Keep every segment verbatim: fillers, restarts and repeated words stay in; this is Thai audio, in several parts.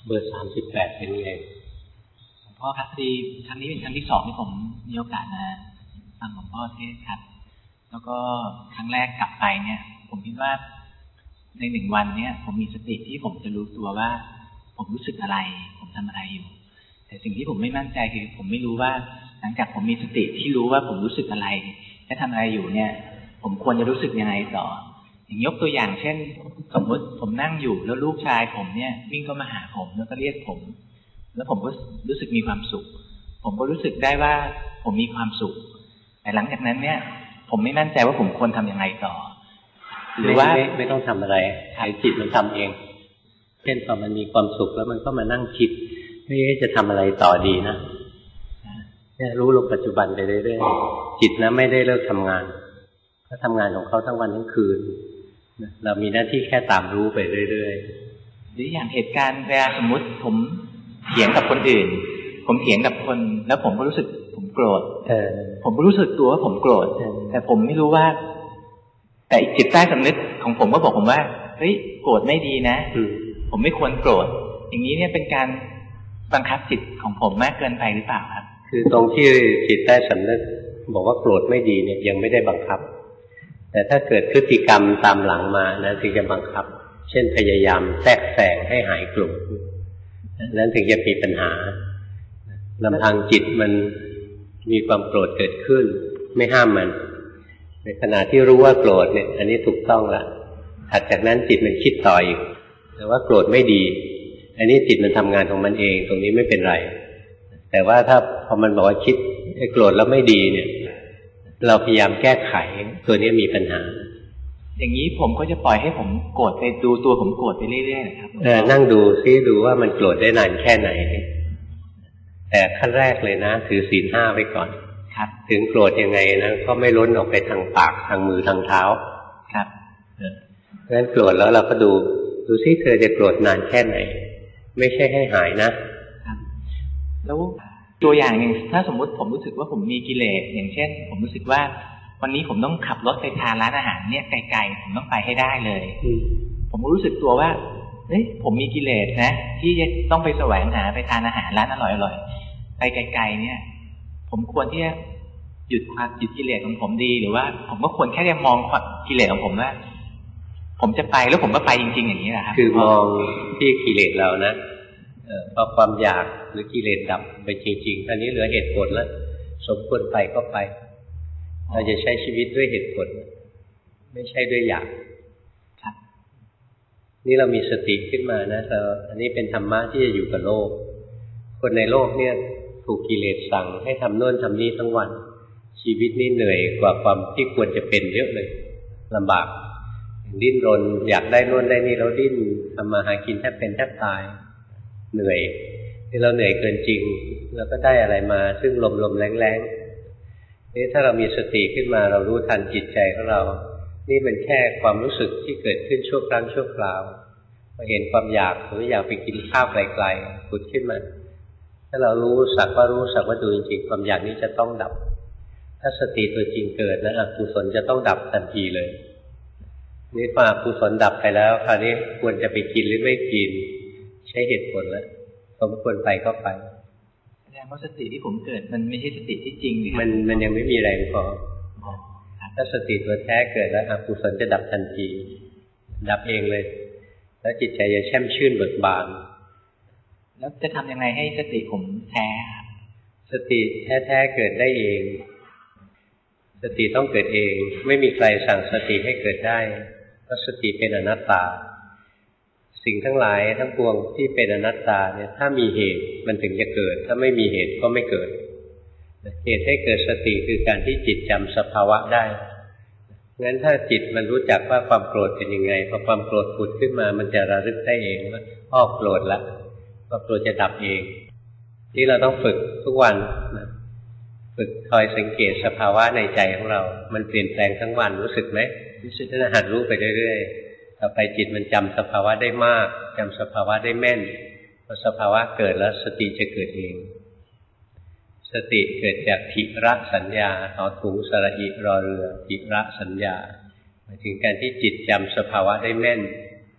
เบอร์สามสิบแปดเป็นไงหลวงพ่อครับที่ครั้งนี้เป็นครั้งที่สองที่ผมมีโอกาสมาฟังหลวงพ่อเทศครับแล้วก็ครั้งแรกกลับไปเนี่ยผมคิดว่าในหนึ่งวันเนี่ยผมมีสติที่ผมจะรู้ตัวว่าผมรู้สึกอะไรผมทำอะไรอยู่แต่สิ่งที่ผมไม่มั่นใจคือผมไม่รู้ว่าหลังจากผมมีสติที่รู้ว่าผมรู้สึกอะไรและทำอะไรอยู่เนี่ยผมควรจะรู้สึกยังไงต่ออย่างยกตัวอย่างเช่นสมมติผมนั่งอยู่แล้วลูกชายผมเนี่ยวิ่งเข้ามาหาผมแล้วก็เรียกผมแล้วผมก็รู้สึกมีความสุขผมก็รู้สึกได้ว่าผมมีความสุขแต่หลังจากนั้นเนี่ยผมไม่มั่นใจว่าผมควรทำยังไงต่อหรือว่าไม่, ไม่, ไม่ต้องทำอะไรให้จิตมันทำเองเช่นพอมันมีความสุขแล้วมันก็มานั่งคิดไม่จะทำอะไรต่อดีนะเนี่ยรู้ลงปัจจุบันไปเรื่อยๆจิตนะไม่ได้เลิกทำงานเขาทำงานของเขาทั้งวันทั้งคืนเรามีหน้าที่แค่ตามรู้ไปเรื่อยๆหรืออย่างเหตุการณ์เวลาสมมติผมเถียงกับคนอื่นผมเถียงกับคนแล้วผมก็รู้สึกผมโกรธเออผมก็รู้สึกตัวว่าผมโกรธแต่ผมไม่รู้ว่าแต่จิตใต้สำนึกของผมก็บอกผมว่าเฮ้ยโกรธไม่ดีนะผมไม่ควรโกรธอย่างนี้เนี่ยเป็นการบังคับจิตของผมมากเกินไปหรือเปล่าครับคือตรงที่จิตใต้สำนึกบอกว่าโกรธไม่ดีเนี่ยยังไม่ได้บังคับแต่ถ้าเกิดพฤติกรรมตามหลังมานะถึงจะบังคับเช่นพยายามแทรกแซงให้หายโกรธนั้นถึงจะมีปัญหาลำพังจิตมันมีความโกรธเกิดขึ้นไม่ห้ามมันในขณะที่รู้ว่าโกรธเนี่ยอันนี้ถูกต้องละถัดจากนั้นจิตมันคิดต่ออีกแต่ว่าโกรธไม่ดีอันนี้จิตมันทำงานของมันเองตรงนี้ไม่เป็นไรแต่ว่าถ้าพอมันบอกว่าคิดไอ้โกรธแล้วไม่ดีเนี่ยเราพยายามแก้ไขตัวนี้มีปัญหาอย่างนี้ผมก็จะปล่อยให้ผมโกรธไปดูตัวผมโกรธไปเรื่อยๆนะครับเออนั่งดูซิดูว่ามันโกรธได้นานแค่ไหนแต่ขั้นแรกเลยนะถือศีลห้าไว้ก่อนครับถึงโกรธยังไงนะก็ไม่ล้นออกไปทางปากทางมือทางเท้าครับเพราะฉะนั้นโกรธแล้วเราก็ดูดูซิเธอจะโกรธนานแค่ไหนไม่ใช่ให้หายนะครับแล้วตัวอย่างหนึ่งถ้าสมมุติผมรู้สึกว่าผมมีกิเลสอย่างเช่นผมรู้สึกว่าวันนี้ผมต้องขับรถไปทานร้านอาหารเนี่ยไกลๆผมต้องไปให้ได้เลยผมรู้สึกตัวว่าเฮ้ยผมมีกิเลสนะที่จะต้องไปแสวงหาไปทานอาหารร้านอร่อยๆไปไกลๆเนี่ยผมควรที่จะหยุดความหยุดกิเลสของผมดีหรือว่าผมก็ควรแค่จะมองความกิเลสของผมว่าผมจะไปแล้วผมก็ไปจริงๆอย่างนี้แหละครับคือมองที่กิเลสเรานะเอ่อพอความอยากหรือกิเลสดับไปจริงๆอันนี้เหลือเหตุผลแล้วสมควรไปก็ไปเราจะใช้ชีวิตด้วยเหตุผลไม่ใช่ด้วยอยากครับนี่เรามีสติขึ้นมานะเราอันนี้เป็นธรรมะที่จะอยู่กับโลกคนในโลกเนี่ยถูกกิเลสสั่งให้ทำโน่นทำนี่ทั้งวันชีวิตนี่เหนื่อยกว่าความที่ควรจะเป็นเยอะเลยลำบากดิ้นรนอยากได้โน่นได้นี่เราดิ้นทำมาหากินแทบเป็นแทบตายเหนื่อยที่เราเหนื่อยเกินจริงแล้วก็ได้อะไรมาซึ่งลมๆแรงๆนี่ถ้าเรามีสติขึ้นมาเรารู้ทันจิตใจของเรานี่เป็นแค่ความรู้สึกที่เกิดขึ้นชั่วครั้งชั่วคราวพอเห็นความอยากหรืออยากไปกินข้าวไกลๆผุดขึ้นมาถ้าเรารู้สักว่ารู้สักว่าดูจริงๆความอยากนี้จะต้องดับถ้าสติตัวจริงเกิดนะอกุศลจะต้องดับทันทีเลยนี่พออกุศลดับไปแล้วคราวนี้ควรจะไปกินหรือไม่กินใช้เหตุผลแล้วสมควรไปก็ไปแสดงว่าสติที่ผมเกิดมันไม่ใช่สติที่จริงมันมันยังไม่มีแรงพอถ้าสติตัวแท้เกิดแล้วอกุศลจะดับทันทีดับเองเลยแล้วจิตใจจะแช่มชื่นเบิกบานแล้วจะทำยังไงให้สติผมแท้ครับสติแท้ๆเกิดได้เองสติต้องเกิดเองไม่มีใครสั่งสติให้เกิดได้เพราะสติเป็นอนัตตาสิ่งทั้งหลายทั้งปวงที่เป็นอนัตตาเนี่ยถ้ามีเหตุมันถึงจะเกิดถ้าไม่มีเหตุก็ไม่เกิดเหตุให้เกิดสติคือการที่จิตจำสภาวะได้งั้นถ้าจิตมันรู้จักว่าความโกรธเป็นยังไงพอความโกรธผุดขึ้นมามันจะระลึกได้เองว่าอ้อโกรธละความโกรธจะดับเองนี่เราต้องฝึกทุกวันนะฝึกคอยสังเกตสภาวะในใจของเรามันเปลี่ยนแปลงทั้งวันรู้สึกไหมรู้สึกถ้าหัดรู้ไปเรื่อยๆต่อไปจิตมันจำสภาวะได้มากจำสภาวะได้แม่นพอสภาวะเกิดแล้วสติจะเกิดเองสติเกิดจากทิระสัญญาหอถุงสระอิรอเรือทิระสัญญาหมายถึงการที่จิตจำสภาวะได้แม่น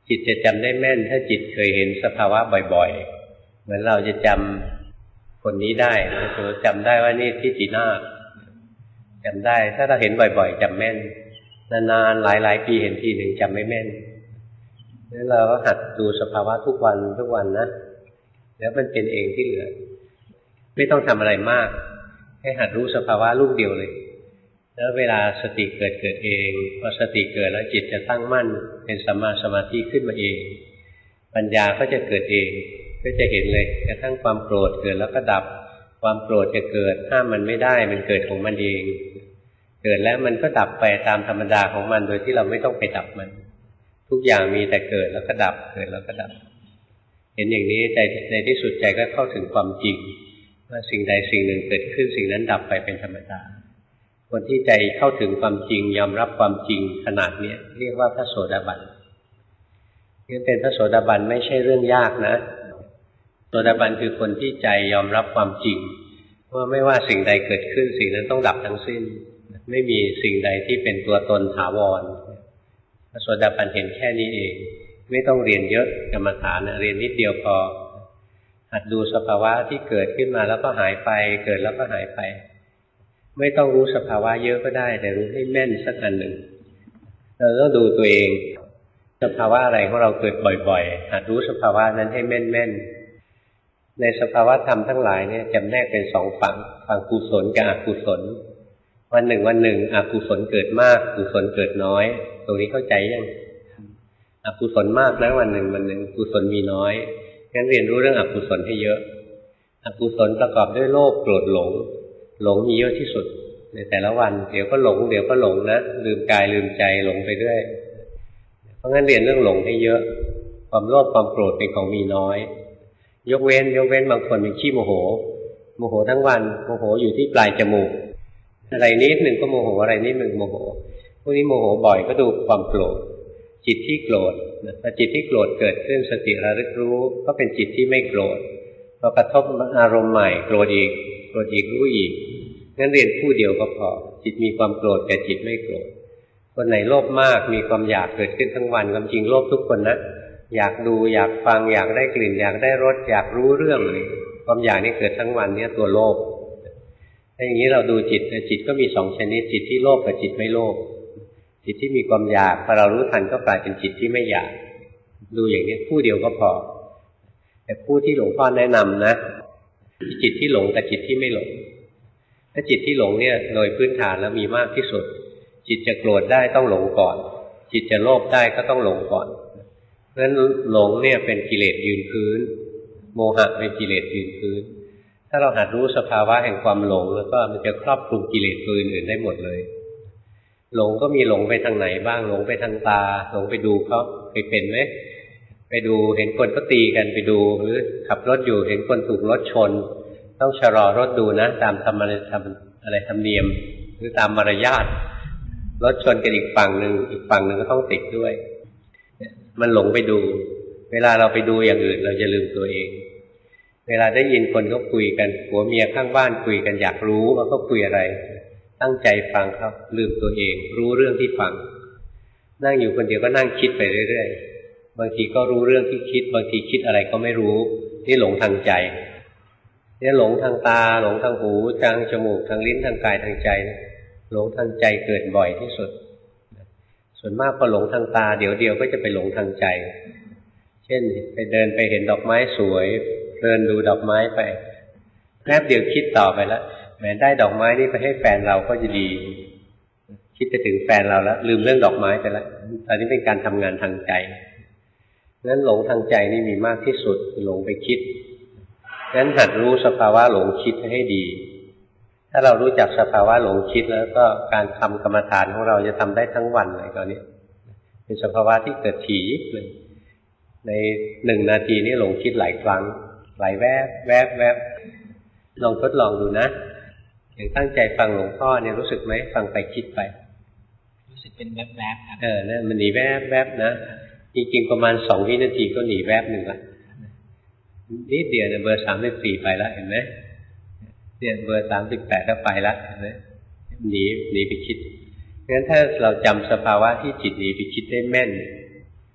จิตจะจำได้แม่นถ้าจิตเคยเห็นสภาวะบ่อยๆเหมือนเราจะจำคนนี้ได้นะเราจำได้ว่านี่ทิฏฐินาคจำได้ถ้าเราเห็นบ่อยๆจำแม่นนานๆหลายๆปีเห็นทีหนึ่งจำไม่แม่นงั้นเราก็หัดดูสภาวะทุกวันทุกวันนะแล้วมันเป็นเองที่เหลือไม่ต้องทำอะไรมากให้หัดรู้สภาวะลูกเดียวเลยแล้วเวลาสติเกิดเกิดเองพอสติเกิดแล้วจิตจะตั้งมั่นเป็นสัมมาสมาธิขึ้นมาเองปัญญาก็จะเกิดเองก็จะเห็นเลยกระทั่งความโกรธเกิดแล้วก็ดับความโกรธจะเกิดห้ามมันไม่ได้มันเกิดของมันเองเกิดแล้วมันก็ดับไปตามธรรมดาของมันโดยที่เราไม่ต้องไปดับมันทุกอย่างมีแต่เกิดแล้วก็ดับเกิดแล้วก็ดับเห็นอย่างนี้ใจในที่สุดใจก็เข้าถึงความจริงว่าสิ่งใดสิ่งหนึ่งเกิดขึ้นสิ่งนั้นดับไปเป็นธรรมดาคนที่ใจเข้าถึงความจริงยอมรับความจริงขนาดนี้เรียกว่าพระโสดาบันนี่เป็นพระโสดาบันไม่ใช่เรื่องยากนะโสดาบันคือคนที่ใจยอมรับความจริงว่าไม่ว่าสิ่งใดเกิดขึ้นสิ่งนั้นต้องดับทั้งสิ้นไม่มีสิ่งใดที่เป็นตัวตนถาวรพระโสดาบันเห็นแค่นี้เองไม่ต้องเรียนเยอะกรรมฐานนะเรียนนิดเดียวพอหัดดูสภาวะที่เกิดขึ้นมาแล้วก็หายไปเกิดแล้วก็หายไปไม่ต้องรู้สภาวะเยอะก็ได้แต่รู้ให้แม่นสักอันหนึ่งเราต้องดูตัวเองสภาวะอะไรของเราเกิดบ่อยๆหัดรู้สภาวะนั้นให้แม่นๆในสภาวะธรรมทั้งหลายเนี่ยจำแนกเป็นสองฝั่งฝั่งกุศลกับอกุศลวันหนึ่งวันหนึ่งอกุศลเกิดมากกุศลเกิดน้อยตรงนี้เข้าใจยังอกุศลมากนะวันหนึ่งวันหนึ่งกุศลมีน้อยงั้นเรียนรู้เรื่องอกุศลให้เยอะอกุศลประกอบด้วยโลภโกรธหลงหลงมีเยอะที่สุดในแต่ละวันเดี๋ยวก็หลงเดี๋ยวก็หลงนะลืมกายลืมใจหลงไปเรื่อยเพราะงั้นเรียนเรื่องหลงให้เยอะความโลภความโกรธเป็นของมีน้อยยกเว้นยกเว้นบางคนเป็นขี้โมโหโมโหทั้งวันโมโหอยู่ที่ปลายจมูกอะไรนิดหนึ่งก็โมโหอะไรนิดหนึ่งโมโหพวกนี้โมโหบ่อยก็ดูความโกรธจิตที่โกรธพอจิตที่โกรธเกิดขึ้นสติระลึกรู้ก็เป็นจิตที่ไม่โกรธพอกระทบอารมณ์ใหม่โกรธอีกโกรธอีกรู้อีกงั้นเรียนผู้เดียวก็พอจิตมีความโกรธแต่จิตไม่โกรธคนไหนโลภมากมีความอยากเกิดขึ้นทั้งวันความจริงโลภทุกคนนะอยากดูอยากฟังอยากได้กลิ่นอยากได้รสอยากรู้เรื่องเลยความอยากนี่เกิดทั้งวันเนี่ยตัวโลภถ้าอย่างนี้เราดูจิตจิตก็มีสองชนิดจิตที่โลภกับจิตไม่โลภจิตที่มีความอยากพอเรารู้ทันก็กลายเป็นจิตที่ไม่อยากดูอย่างนี้ผู้เดียวก็พอแต่ผู้ที่หลวงพ่อแนะนำนะจิตที่หลงกับจิตที่ไม่หลงถ้าจิตที่หลงเนี่ยโดยพื้นฐานแล้วมีมากที่สุดจิตจะโกรธได้ต้องหลงก่อนจิตจะโลภได้ก็ต้องหลงก่อนเพราะฉะนั้นหลงเนี่ยเป็นกิเลสยืนพื้นโมหะเป็นกิเลสยืนพื้นถ้าเราหัดรู้สภาวะแห่งความหลงแล้วก็มันจะครอบคลุมกิเลสตัวอื่นๆได้หมดเลยหลงก็มีหลงไปทางไหนบ้างหลงไปทางตาหลงไปดูเขาเคยเป็นไหมไปดูเห็นคนเขาตีกันไปดูหรือขับรถอยู่เห็นคนถูกรถชนต้องชะลอรถดูนะตามธรรมธรรมอะไรธรรมเนียมหรือตามมารยาทรถชนกันอีกฝั่งหนึ่งอีกฝั่งหนึ่งก็ต้องติดด้วยมันหลงไปดูเวลาเราไปดูอย่างอื่นเราจะลืมตัวเองเวลาได้ยินคนเขาคุยกันผัวเมียข้างบ้านคุยกันอยากรู้ว่าเขาคุยอะไรตั้งใจฟังครับลืมตัวเองรู้เรื่องที่ฟังนั่งอยู่คนเดียวก็นั่งคิดไปเรื่อยๆบางทีก็รู้เรื่องที่คิดบางทีคิดอะไรก็ไม่รู้นี่หลงทางใจเนี่ยหลงทางตาหลงทางหูทางจมูกทางลิ้นทางกายทางใจหลงทางใจเกิดบ่อยที่สุดส่วนมากพอหลงทางตาเดี๋ยวเดียวก็จะไปหลงทางใจเช่นไปเดินไปเห็นดอกไม้สวยเดินดูดอกไม้ไปแป๊บเดียวคิดต่อไปแล้วแม้ได้ดอกไม้นี่ไปให้แฟนเราก็จะดีคิดไปถึงแฟนเราแล้วลืมเรื่องดอกไม้ไปแล้วตอนนี้เป็นการทำงานทางใจงั้นหลงทางใจนี่มีมากที่สุดหลงไปคิดงั้นหัดรู้สภาวะหลงคิดให้ดีถ้าเรารู้จักสภาวะหลงคิดแล้วก็การทำกรรมฐานของเราจะทำได้ทั้งวันเลยตอนนี้เป็นสภาวะที่เกิดถี่เลยในหนึ่งนาทีนี้หลงคิดหลายครั้งหลายแวบแวบแวบลองทดลองดูนะอย่างตั้งใจฟังหลวงพ่อเนี่ยรู้สึกไหมฟังไปคิดไปรู้สึกเป็นแวบแวบครับเออเนี่ยมันหนีแวบแวบนะจริงๆประมาณสองวินาทีก็หนีแวบหนึ่งละนิดเดียวเนี่ยเบอร์สามสิบสี่ไปแล้วเห็นไหมเนี่ยเบอร์สามสิบแปดก็ไปแล้วเห็นไหมหนีหนีไปคิดงั้นถ้าเราจำสภาวะที่จิตหนีไปคิดได้แม่น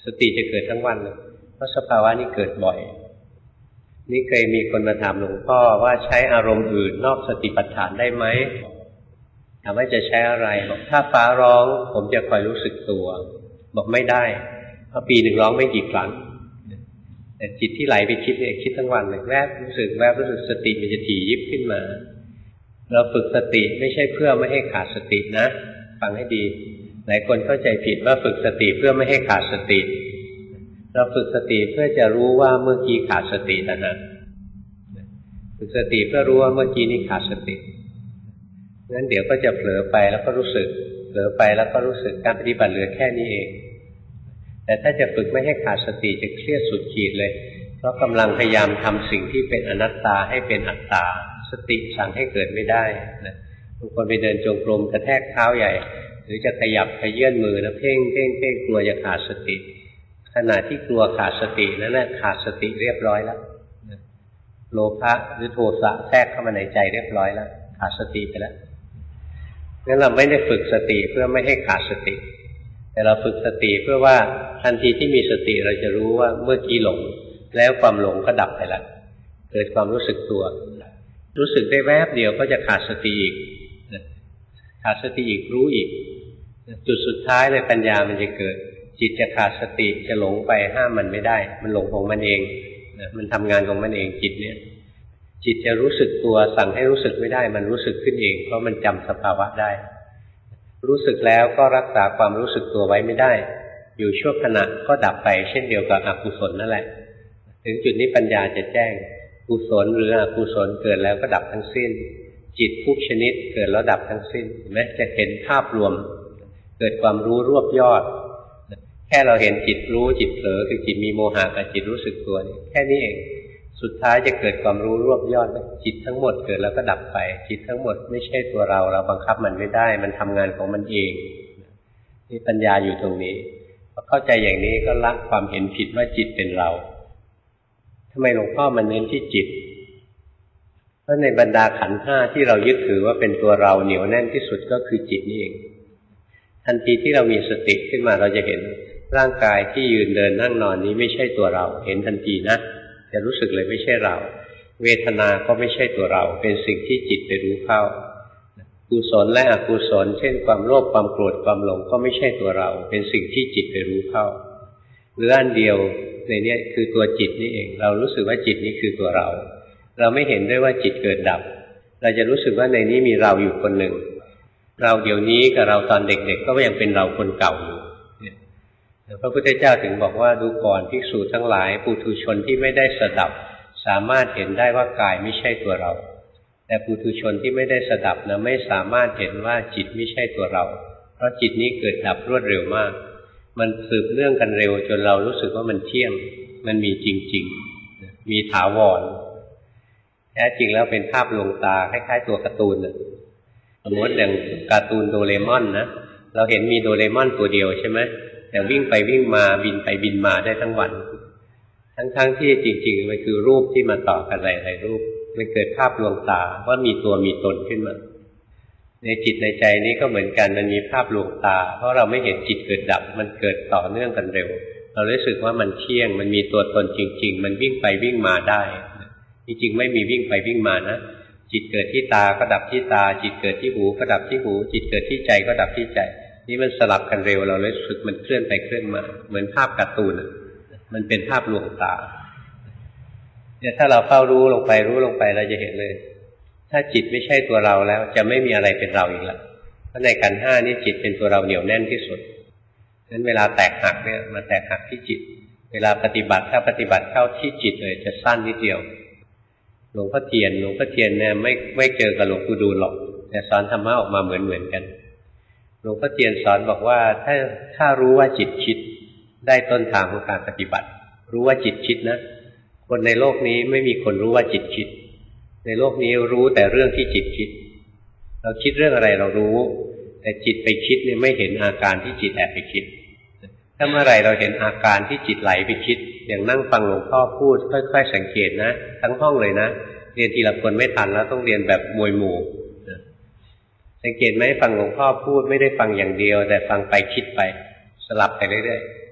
สติจะเกิดทั้งวันเลยเพราะสภาวะนี้เกิดบ่อยนี่เคยมีคนมาถามหลวงพ่อว่าใช้อารมณ์อื่นนอกสติปัฏฐานได้ไหมถามว่าจะใช้อะไรบอกถ้าฟ้าร้องผมจะคอยรู้สึกตัวบอกไม่ได้เพราะปีหนึ่งร้องไม่กี่ครั้งแต่จิตที่ไหลไปคิดเนี่ยคิดทั้งวันเลยแวบรู้สึกแวบรู้สึกสติมันจะถี่ยิบขึ้นมาเราฝึกสติไม่ใช่เพื่อไม่ให้ขาดสตินะฟังให้ดีหลายคนเข้าใจผิดว่าฝึกสติเพื่อไม่ให้ขาดสติเราฝึกสติเพื่อจะรู้ว่าเมื่อกี้ขาดสตินะฮะฝึกสติเพื่อรู้ว่าเมื่อกี้นี้ขาดสติงั้นเดี๋ยวก็จะเผลอไปแล้วก็รู้สึกเผลอไปแล้วก็รู้สึกการปฏิบัติเหลือแค่นี้เองแต่ถ้าจะฝึกไม่ให้ขาดสติจะเครียดสุดขีดเลยเพราะกำลังพยายามทำสิ่งที่เป็นอนัตตาให้เป็นอัตตาสติสั่งให้เกิดไม่ได้นะบางคนไปเดินจงกรมกระแทกเท้าใหญ่หรือจะขยับขยื่นมือนะเพ่งเพ่งเพ่งกลัวจะขาดสติขณะที่กลัวขาดสตินั่นแหละขาดสติเรียบร้อยแล้วโลภะหรือโทสะแทรกเข้ามาในใจเรียบร้อยแล้วขาดสติไปแล้วงั้นเราไม่ได้ฝึกสติเพื่อไม่ให้ขาดสติแต่เราฝึกสติเพื่อว่าทันทีที่มีสติเราจะรู้ว่าเมื่อกี้หลงแล้วความหลงก็ดับไปแล้วเกิดความรู้สึกตัวรู้สึกได้แวบเดียวก็จะขาดสติอีกขาดสติอีกรู้อีกจุดสุดท้ายเลยปัญญามันจะเกิดจิตจะขาดสติจะหลงไปห้ามมันไม่ได้มันหลงของมันเองนะมันทำงานของมันเองจิตเนี่ยจิตจะรู้สึกตัวสั่งให้รู้สึกไม่ได้มันรู้สึกขึ้นเองเพราะมันจำสภาวะได้รู้สึกแล้วก็รักษาความรู้สึกตัวไว้ไม่ได้อยู่ชั่วขณะก็ดับไปเช่นเดียวกับอกุศลนั่นแหละถึงจุดนี้ปัญญาจะแจ้งกุศลหรืออกุศลเกิดแล้วก็ดับทั้งสิ้นจิตทุกชนิดเกิดแล้วดับทั้งสิ้นเห็นไหมจะเห็นภาพรวมเกิดความรู้รวบยอดแค่เราเห็นจิตรู้จิตเผลอคือจิตมีโมหะกับจิตรู้สึกตัวนี่แค่นี้เองสุดท้ายจะเกิดความรู้รวบยอดจิตทั้งหมดเกิดแล้วก็ดับไปจิตทั้งหมดไม่ใช่ตัวเราเราบังคับมันไม่ได้มันทำงานของมันเองนี่ปัญญาอยู่ตรงนี้พอเข้าใจอย่างนี้ก็ละความเห็นผิดว่าจิตเป็นเราทำไมหลวงพ่อมันเน้นที่จิตเพราะในบรรดาขันธ์ห้าที่เรายึดถือว่าเป็นตัวเราเหนียวแน่นที่สุดก็คือจิตนี่เองทันทีที่เรามีสติขึ้นมาเราจะเห็นร่างกายที่ยืนเดินนั่งนอนนี้ไม่ใช่ตัวเราเห็นทันทีนะจะรู้สึกเลยไม่ใช่เราเวทนาก็ไม่ใช่ตัวเราเป็นสิ่งที่จิตไปรู้เข้ากุศลและอกุศลเช่นความโลภความโกรธความหลงก็ไม่ใช่ตัวเราเป็นสิ่งที่จิตไปรู้เข้าหรืออันเดียวในนี้คือตัวจิตนี่เองเรารู้สึกว่าจิตนี้คือตัวเราเราไม่เห็นด้วยว่าจิตเกิดดับเราจะรู้สึกว่าในนี้มีเราอยู่คนหนึ่งเราเดี๋ยวนี้กับเราตอนเด็กๆก็ยังเป็นเราคนเก่าอยู่พระพุทธเจ้าถึงบอกว่าดูก่อนภิกษุทั้งหลายปุถุชนที่ไม่ได้สดับสามารถเห็นได้ว่ากายไม่ใช่ตัวเราแต่ปุถุชนที่ไม่ได้สดับนะไม่สามารถเห็นว่าจิตไม่ใช่ตัวเราเพราะจิตนี้เกิดดับรวดเร็วมากมันสืบเนื่องกันเร็วจนเรารู้สึกว่ามันเที่ยงมันมีจริงๆมีถาวรแท้จริงแล้วเป็นภาพลวงตาคล้ายๆตัวการ์ตูนนะสมมติอย่างการ์ตูนโดเรมอนนะเราเห็นมีโดเรมอนตัวเดียวใช่ไหมแต่วิ่งไปวิ่งมาบินไปบินมาได้ทั้งวันทั้งๆที่จริงๆมันคือรูปที่มาต่อกันหลายๆรูปมันเกิดภาพลวงตาว่ามีตัวมีตนขึ้นมาในจิตในใจนี้ก็เหมือนกันมันมีภาพลวงตาเพราะเราไม่เห็นจิตเกิดดับมันเกิดต่อเนื่องกันเร็วเรารู้สึกว่ามันเที่ยงมันมีตัวตนจริงๆมันวิ่งไปวิ่งมาได้จริงๆไม่มีวิ่งไปวิ่งมานะจิตเกิดที่ตาก็ดับที่ตาจิตเกิดที่หูก็ดับที่หูจิตเกิดที่ใจก็ดับที่ใจนี่มันสลับกันเร็วเราเลยรู้สึกมันเคลื่อนไปเคลื่อนมาเหมือนภาพการ์ตูนมันเป็นภาพลวงตาเนี่ยถ้าเราเฝ้ารู้ลงไปรู้ลงไปเราจะเห็นเลยถ้าจิตไม่ใช่ตัวเราแล้วจะไม่มีอะไรเป็นเราอีกแล้วเพราะในขันธ์ห้านี่จิตเป็นตัวเราเหนียวแน่นที่สุดงั้นเวลาแตกหักเนี่ยมาแตกหักที่จิตเวลาปฏิบัติถ้าปฏิบัติเข้าที่จิตเลยจะสั้นนิดเดียวหลวงพ่อเทียนหลวงพ่อเทียนเนี่ยไม่ไม่เจอกับหลวงปู่ดูลหรอกแต่สอนธรรมะออกมาเหมือนเหมือนกันหลวงพ่อเทียนสอนบอกว่าถ้าถ้ารู้ว่าจิตคิดได้ต้นทางของการปฏิบัติรู้ว่าจิตคิดนะคนในโลกนี้ไม่มีคนรู้ว่าจิตคิดในโลกนี้รู้แต่เรื่องที่จิตคิดเราคิดเรื่องอะไรเรารู้แต่จิตไปคิดเนี่ยไม่เห็นอาการที่จิตแอบไปคิดถ้าเมื่อไหร่เราเห็นอาการที่จิตไหลไปคิดอย่างนั่งฟังหลวงพ่อพูดค่อยๆสังเกตนะทั้งห้องเลยนะเรียนทีละคนไม่ทันแล้วต้องเรียนแบบมวยหมู่สังเกตไหมฟังหลวงพ่อพูดไม่ได้ฟังอย่างเดียวแต่ฟังไปคิดไปสลับไปเรื่อยๆแค่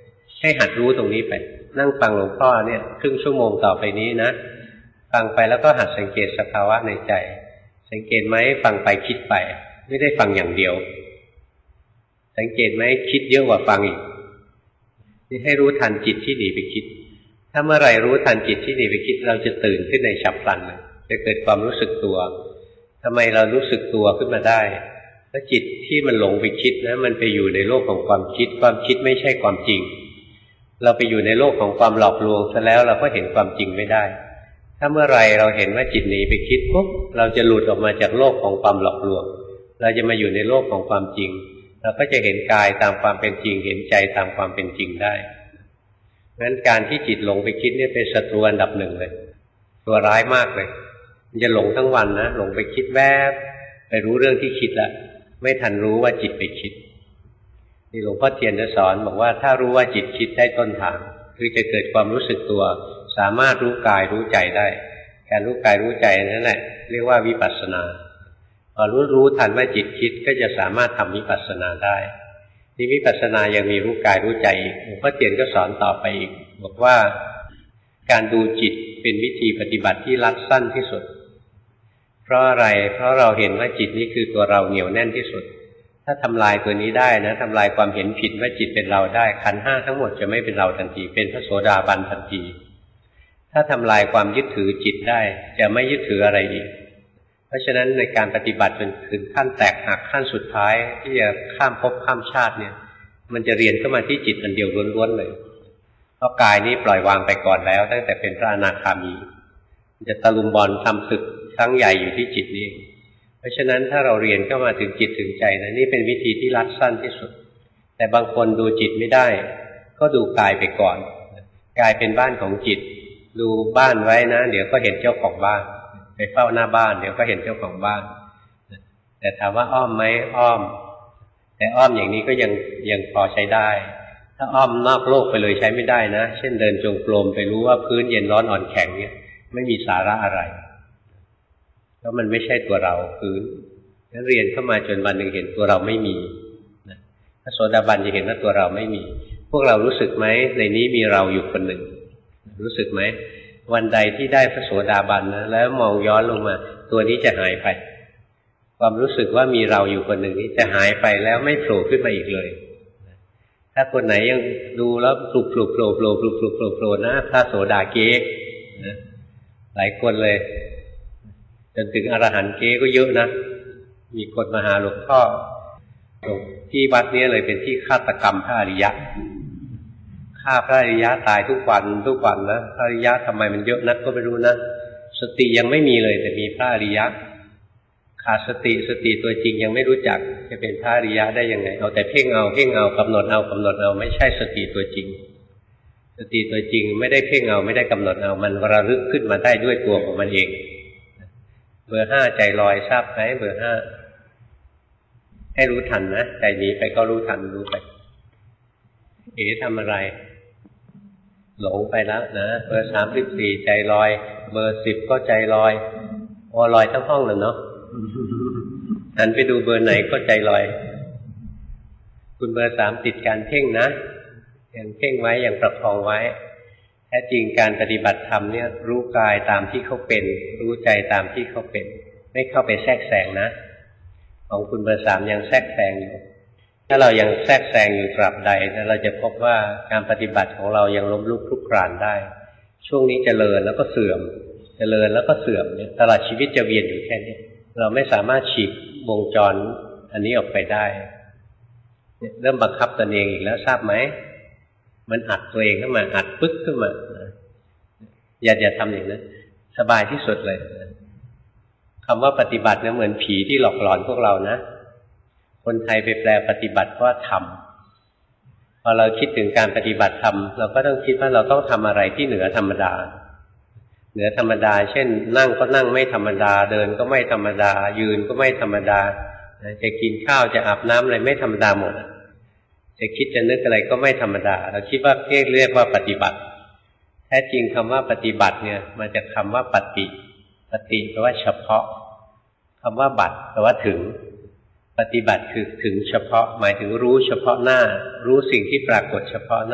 ให้หัดรู้ตรงนี้ไปนั่งฟังหลวงพ่อเนี่ยครึ่งชั่วโมงต่อไปนี้นะฟังไปแล้วก็หัดสังเกตสภาวะในใจสังเกตไหมฟังไปคิดไปไม่ได้ฟังอย่างเดียวสังเกตไหมคิดเยอะกว่าฟังอีกนี่ให้รู้ทันจิตที่หนีไปคิดถ้าเมื่อไหร่รู้ทันจิตที่หนีไปคิดเราจะตื่นขึ้นในฉับพลันเลยจะเกิดความรู้สึกตัวทำไมเรารู้สึกตัวขึ้นมาได้เพราะจิตที่มันหลงไปคิดนะมันไปอยู่ในโลกของความคิดความคิดไม่ใช่ความจริงเราไปอยู่ในโลกของความหลอกลวงซะแล้วเราก็เห็นความจริงไม่ได้ถ้าเมื่อไรเราเห็นว่าจิตหนีไปคิดปุ๊บเราจะหลุดออกมาจากโลกของความหลอกลวงเราจะมาอยู่ในโลกของความจริงเราก็จะเห็นกายตามความเป็นจริงเห็นใจตามความเป็นจริงได้งั้นการที่จิตหลงไปคิดนี่เป็นศัตรูอันดับหนึ่งเลยตัวร้ายมากเลยมันจะหลงทั้งวันนะหลงไปคิดแวบไปรู้เรื่องที่คิดแล้วไม่ทันรู้ว่าจิตไปคิดนี่หลวงพ่อเทียนจะสอนบอกว่าถ้ารู้ว่าจิตคิดได้ต้นทางคือจะเกิดความรู้สึกตัวสามารถรู้กายรู้ใจได้การรู้กายรู้ใจนั่นแหละเรียกว่าวิปัสสนาพอรู้รู้ทันว่าจิตคิดก็จะสามารถทำวิปัสสนาได้ที่วิปัสสนายังมีรู้กายรู้ใจอีกหลวงพ่อเทียนก็สอนต่อไปอีกบอกว่าการดูจิตเป็นวิธีปฏิบัติที่รัดสั้นที่สุดเพราะอะไรเพราะเราเห็นว่าจิตนี้คือตัวเราเหนียวแน่นที่สุดถ้าทำลายตัวนี้ได้นะทำลายความเห็นผิดว่าจิตเป็นเราได้ขันธ์ห้าทั้งหมดจะไม่เป็นเราทันทีเป็นพระโสดาบันทันทีถ้าทำลายความยึดถือจิตได้จะไม่ยึดถืออะไรอีกเพราะฉะนั้นในการปฏิบัติจนถึงขั้นแตกหักขั้นสุดท้ายที่จะข้ามภพข้ามชาติเนี่ยมันจะเรียนเข้ามาที่จิตอันเดียวล้วนๆเลยเพราะกายนี้ปล่อยวางไปก่อนแล้วตั้งแต่เป็นพระอนาคามีมันจะตะลุมบอลทำศึกครั้งใหญ่อยู่ที่จิตนี้เพราะฉะนั้นถ้าเราเรียนเข้ามาถึงจิตถึงใจนะนี่เป็นวิธีที่รัดสั้นที่สุดแต่บางคนดูจิตไม่ได้ก็ดูกายไปก่อนกายเป็นบ้านของจิตดูบ้านไว้นะเดี๋ยวก็เห็นเจ้าของบ้านไปเฝ้าหน้าบ้านเดี๋ยวก็เห็นเจ้าของบ้านแต่ถามว่าอ้อมไหมอ้อมแต่อ้อมอย่างนี้ก็ยังยังพอใช้ได้ถ้าอ้อมนอกโลกไปเลยใช้ไม่ได้นะเช่นเดินจงกรมไปรู้ว่าพื้นเย็นร้อนอ่อนแข็งเนี่ยไม่มีสาระอะไรเพราะมันไม่ใช่ตัวเราพื้นงั้นเรียนเข้ามาจนวันหนึ่งเห็นตัวเราไม่มีนะพระโสดาบันจะเห็นว่าตัวเราไม่มีพวกเรารู้สึกไหมในนี้มีเราอยู่คนหนึ่งรู้สึกไหมวันใดที่ได้พระโสดาบันนะแล้วมองย้อนลงมาตัวนี้จะหายไปความรู้สึกว่ามีเราอยู่คนหนึ่งนี้จะหายไปแล้วไม่โผล่ขึ้นมาอีกเลยถ้าคนไหนยังดูแล้วปลุกปลุกโผล่โผล่ปลุกปลุกโผล่โผล่นะพระโสดาเก๊กนะหลายคนเลยจนถึงอรหันต์เก๊ก็เยอะนะมีคนมาหาหลวงพ่อที่วัดนี้เลยเป็นที่ฆาตกรรมพระอริยะฆ่าพระอริยะตายทุกวันทุกวันนะพระอริยะทำไมมันเยอะนักก็ไม่รู้นะสติยังไม่มีเลยแต่มีพระอริยะขาดสติสติตัวจริงยังไม่รู้จักจะเป็นพระอริยะได้ยังไงเอาแต่เพ่งเอาเพ่งเอากำหนดเอากำหนดเอาไม่ใช่สติตัวจริงสติตัวจริงไม่ได้เพ่งเอาไม่ได้กำหนดเอามันระลึกขึ้นมาได้ด้วยตัวของมันเองเบอร์ห้าใจลอยทราบไหมเบอร์ห้าให้รู้ทันนะใจหนีไปก็รู้ทันรู้ไปเอ๋ทำอะไรหลงไปแล้วนะเบอร์สามสิบสี่ใจลอยเบอร์สิบก็ใจลอยโอ้ลอยทั้งห้องเลยเนาะหันไปดูเบอร์ไหนก็ใจลอยคุณเบอร์สามติดการเพ่งนะยังเพ่งไว้ยังประคองไว้แท้จริงการปฏิบัติธรรมเนี่ยรู้กายตามที่เขาเป็นรู้ใจตามที่เขาเป็นไม่เข้าไปแทรกแซงนะของคุณเบอร์สามยังแทรกแซงอยู่ถ้าเรายังแทรกแซงอยู่ตราบใดเราจะพบว่าการปฏิบัติของเรายังล้มลุกคลุกคลานได้ช่วงนี้เจริญแล้วก็เสื่อมเจริญแล้วก็เสื่อมเนี่ยตลอดชีวิตจะเวียนอยู่แค่นี้เราไม่สามารถฉีกวงจรอันนี้ออกไปได้เริ่มบังคับตนเองอีกแล้วทราบไหมมันอัดตัวเองขึ้นมาอัดปึ๊กขึ้นมาอย่าอย่าทำอย่างนั้นสบายที่สุดเลยคำว่าปฏิบัติเนี่ยเหมือนผีที่หลอกหลอนพวกเรานะคนไทยไปแปลปฏิบัติว่าทำพอเราคิดถึงการปฏิบัติธรรมเราก็ต้องคิดว่าเราต้องทำอะไรที่เหนือธรรมดาเหนือธรรมดาเช่นนั่งก็นั่งไม่ธรรมดาเดินก็ไม่ธรรมดายืนก็ไม่ธรรมดาจะกินข้าวจะอาบน้ำอะไรไม่ธรรมดาหมดจะคิดจะนึกอะไรก็ไม่ธรรมดาเราคิดว่าเรียกว่าปฏิบัติแท้จริงคำว่าปฏิบัติเนี่ยมาจากคำว่าปฏิปฏิแปลว่าเฉพาะคำว่าบัติแปลว่าถึงปฏิบัติคือถึงเฉพาะหมายถึงรู้เฉพาะหน้ารู้สิ่งที่ปรากฏเฉพาะหน้า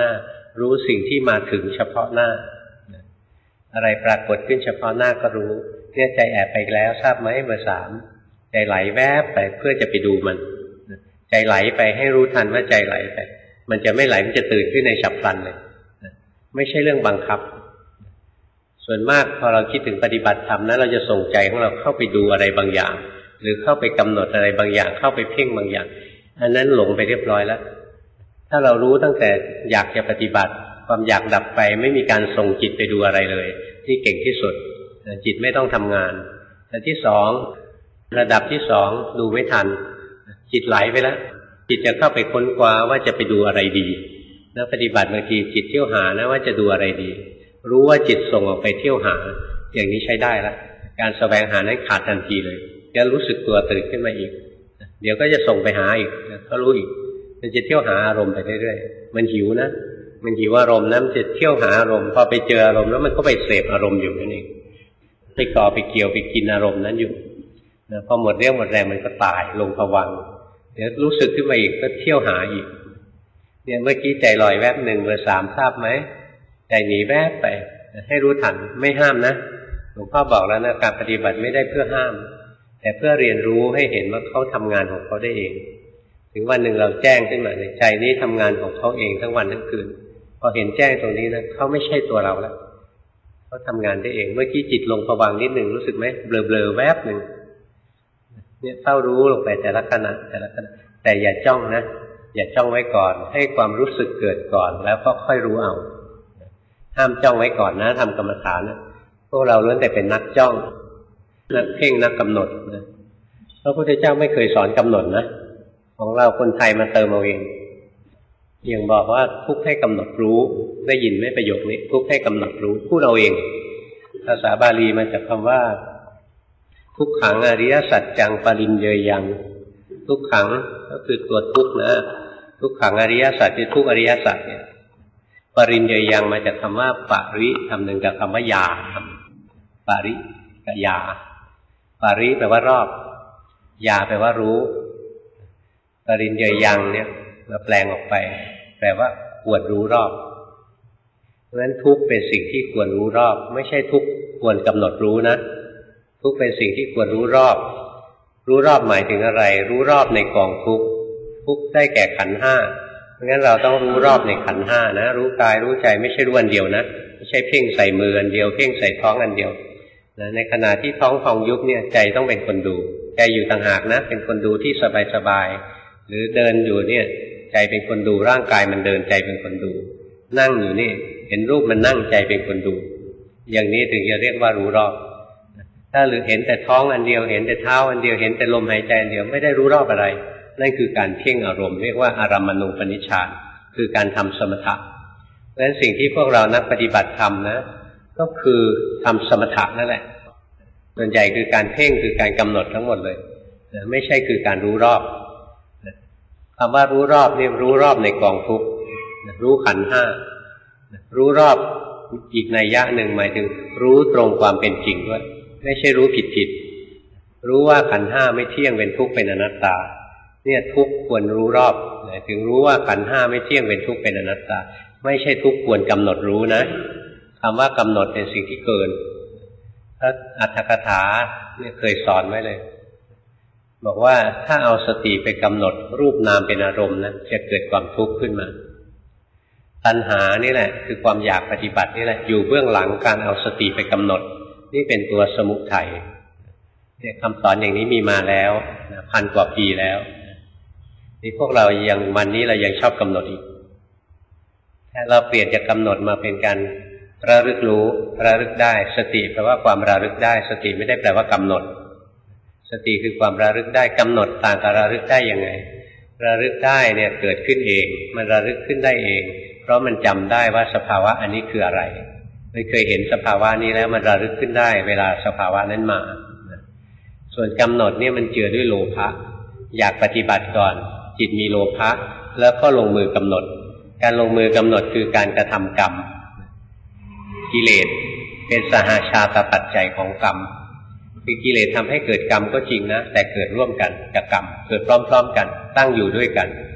รู้สิ่งที่มาถึงเฉพาะหน้าอะไรปรากฏขึ้นเฉพาะหน้าก็รู้เนี่ยใจแอบไปแล้วทราบไหมเบอร์สามใจไหลแวบไปเพื่อจะไปดูมันใจไหลไปให้รู้ทันว่าใจไหลไปมันจะไม่ไหลมันจะตื่นขึ้นในฉับพลันเลยไม่ใช่เรื่องบังคับส่วนมากพอเราคิดถึงปฏิบัติธรรมนะเราจะส่งใจของเราเข้าไปดูอะไรบางอย่างหรือเข้าไปกำหนดอะไรบางอย่างเข้าไปเพ่งบางอย่างอันนั้นหลงไปเรียบร้อยแล้วถ้าเรารู้ตั้งแต่อยากจะปฏิบัติความอยากดับไปไม่มีการส่งจิตไปดูอะไรเลยที่เก่งที่สุดจิตไม่ต้องทำงานแต่ที่สองระดับที่สองดูไม่ทันจิตไหลไปแล้วจิตจะเข้าไปค้นคว้าว่าจะไปดูอะไรดีแล้วปฏิบัติบางทีจิตเที่ยวหานะว่าจะดูอะไรดีรู้ว่าจิตส่งออกไปเที่ยวหาอย่างนี้ใช้ได้ละการแสวงหานั้นขาดทันทีเลยจะรู้สึกตัวตื่นขึ้นมาอีกเดี๋ยวก็จะส่งไปหาอีกก็รู้อีกมันจะเที่ยวหาอารมณ์ไปเรื่อยๆมันหิวนะมันหิวอารมณ์นะมันจะเที่ยวหาอารมณ์พอไปเจออารมณ์แล้วมันก็ไปเสพอารมณ์อยู่นั่นเองไปก่อไปเกี่ยวไปกินอารมณ์นั้นอยู่นะพอหมดเรี่ยวหมดแรงมันก็ตายลงภวังค์เดี๋ยวรู้สึกขึ้นมาอีกก็เที่ยวหาอีกเนี่ยเมื่อกี้ใจลอยแวบหนึ่งเบอร์สามทราบไหมใจหนีแวบไปให้รู้ทันไม่ห้ามนะหลวงพ่อบอกแล้วนะการปฏิบัติไม่ได้เพื่อห้ามแต่เพื่อเรียนรู้ให้เห็นว่าเขาทำงานของเขาได้เองถึงวันหนึ่งเราแจ้งขึ้นมาในใจนี้ทำงานของเขาเองทั้งวันทั้งคืนพอเห็นแจ้งตรงนี้นะเขาไม่ใช่ตัวเราแล้วเขาทำงานได้เองเมื่อกี้จิตลงภวังค์นิดหนึ่งรู้สึกไหมเบลอๆแวบหนึ่งเนี่ยเฝ้ารู้ลงไปแต่ละขณะแต่ละขณะแต่อย่าจ้องนะอย่าจ้องไว้ก่อนให้ความรู้สึกเกิดก่อนแล้วก็ค่อยรู้เอาห้ามจ้องไว้ก่อนนะทำกรรมฐานนะพวกเราล้วนแต่เป็นนักจ้องนักเพ่งนักกำหนดนะพระพุทธเจ้าไม่เคยสอนกำหนดนะของเราคนไทยมาเติมเอาเองอย่างบอกว่าทุกให้กำหนดรู้ได้ยินไหมประโยคนี้ทุกให้กำหนดรู้พูดเอาเองภาษาบาลีมาจากคำว่าทุกขังอริยสัจจังปริญเยยังทุกขังก็คือตัวทุกข์นะทุกขังอริยสัจคือทุกอริยสัจเนี่ยปริญเยยังมาจากคำว่าปริคำหนึ่งกับคำว่ายาปริกับยาปริแปลว่ารอบยาแปลว่ารู้ปริญเยยังเนี่ยเราแปลงออกไปแปลว่าควรรู้รอบเพราะฉะนั้นทุกข์เป็นสิ่งที่ควรรู้รอบไม่ใช่ทุกข์ควรกำหนดรู้นะทุกข์เป็นสิ่งที่ควรรู้รอบรู้รอบหมายถึงอะไรรู้รอบในกองทุกข์ทุกข์ได้แก่ขันธ์ห้าเพราะงั้นเราต้องรู้รอบในขันธ์ห้านะรู้กายรู้ใจไม่ใช่รู้อันเดียวนะไม่ใช่เพ่งใส่มืออันเดียวเพ่งใส่ท้องอันเดียวนะในขณะที่ท้องพองยุบเนี่ยใจต้องเป็นคนดูใจอยู่ต่างหากนะเป็นคนดูที่สบายๆหรือเดินอยู่เนี่ยใจเป็นคนดูร่างกายมันเดินใจเป็นคนดูนั่งอยู่นี่เห็นรูปมันนั่งใจเป็นคนดูอย่างนี้ถึงจะเรียกว่ารู้รอบถ้าหรือเห็นแต่ท้องอันเดียวเห็นแต่เท้าอันเดียวเห็นแต่ลมหายใจอันเดียวไม่ได้รู้รอบอะไรนั่นคือการเพ่งอารมณ์เรียกว่าอารัมมณูปนิชฌานคือการทำสมถะเพราะฉะนั้นสิ่งที่พวกเรานักปฏิบัติธรรมนะก็คือทำสมถะนั่นแหละส่วนใหญ่คือการเพ่งคือการกำหนดทั้งหมดเลยไม่ใช่คือการรู้รอบคำว่ารู้รอบนี่รู้รอบในกองทุกข์รู้ขันธ์ห้ารู้รอบอีกนัยยะหนึ่งหมายถึงรู้ตรงความเป็นจริงด้วยไม่ใช่รู้ผิดผิดรู้ว่าขันธ์ห้าไม่เที่ยงเป็นทุกข์เป็นอนัตตาเนี่ยทุกข์ควรรู้รอบหมายถึงรู้ว่าขันธ์ห้าไม่เที่ยงเป็นทุกข์เป็นอนัตตาไม่ใช่ทุกข์ควรกำหนดรู้นะคำว่ากำหนดเป็นสิ่งที่เกินพระอรรถกถาเนี่ยเคยสอนไว้เลยบอกว่าถ้าเอาสติไปกำหนดรูปนามเป็นอารมณ์นะจะเกิดความทุกข์ขึ้นมาตัณหานี่แหละคือความอยากปฏิบัตินี่แหละอยู่เบื้องหลังการเอาสติไปกำหนดนี่เป็นตัวสมุทัยเนี่ยคำสอนอย่างนี้มีมาแล้วนะพันกว่าปีแล้วนี่พวกเรายังวันนี้เรายังชอบกำหนดอีกถ้าเราเปลี่ยนจากกำหนดมาเป็นการระลึกรู้ระลึกได้สติแปลว่าความระลึกได้สติไม่ได้แปลว่ากำหนดสติคือความระลึกได้กำหนดต่างกับระลึกได้ยังไงระลึกได้เนี่ยเกิดขึ้นเองมันระลึกขึ้นได้เองเพราะมันจำได้ว่าสภาวะอันนี้คืออะไรไม่เคยเห็นสภาวะนี้แล้วมันระลึกขึ้นได้เวลาสภาวะนั้นมาส่วนกำหนดเนี่ยมันเจือด้วยโลภะอยากปฏิบัติก่อนจิตมีโลภะแล้วก็ลงมือกำหนดการลงมือกำหนดคือการกระทำกรรมกิเลสเป็นสหชาตปัจจัยของกรรมคือกิเลสทำให้เกิดกรรมก็จริงนะแต่เกิดร่วมกันกับกรรมเกิดพร้อมๆกันตั้งอยู่ด้วยกัน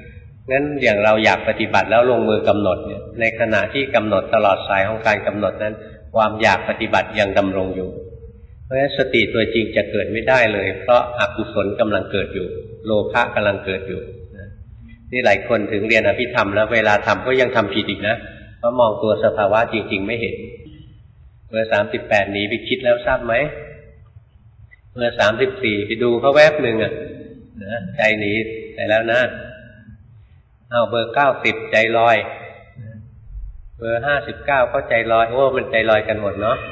งั้นอย่างเราอยากปฏิบัติแล้วลงมือกำหนดเนี่ยในขณะที่กำหนดตลอดสายของการกำหนดนั้นความอยากปฏิบัติยังดำรงอยู่เพราะฉะนั้นสติตัวจริงจะเกิดไม่ได้เลยเพราะอกุศลกำลังเกิดอยู่โลภะกำลังเกิดอยู่นี่หลายคนถึงเรียนอภิธรรมแล้วเวลาทำก็ยังทำผิดอีกนะเพราะมองตัวสภาวะจริงๆไม่เห็นเบอร์สามสิบแปดหนีไปคิดแล้วทราบไหมเบอร์สามสิบสี่ไปดูเขาแวบหนึ่งอ่ะนะใจหนีไปแล้วนะเอาเบอร์เก้าสิบใจลอยเบอร์ห้าสิบเก้าก็ใจลอยโอ้มันใจลอยกันหมดเนาะ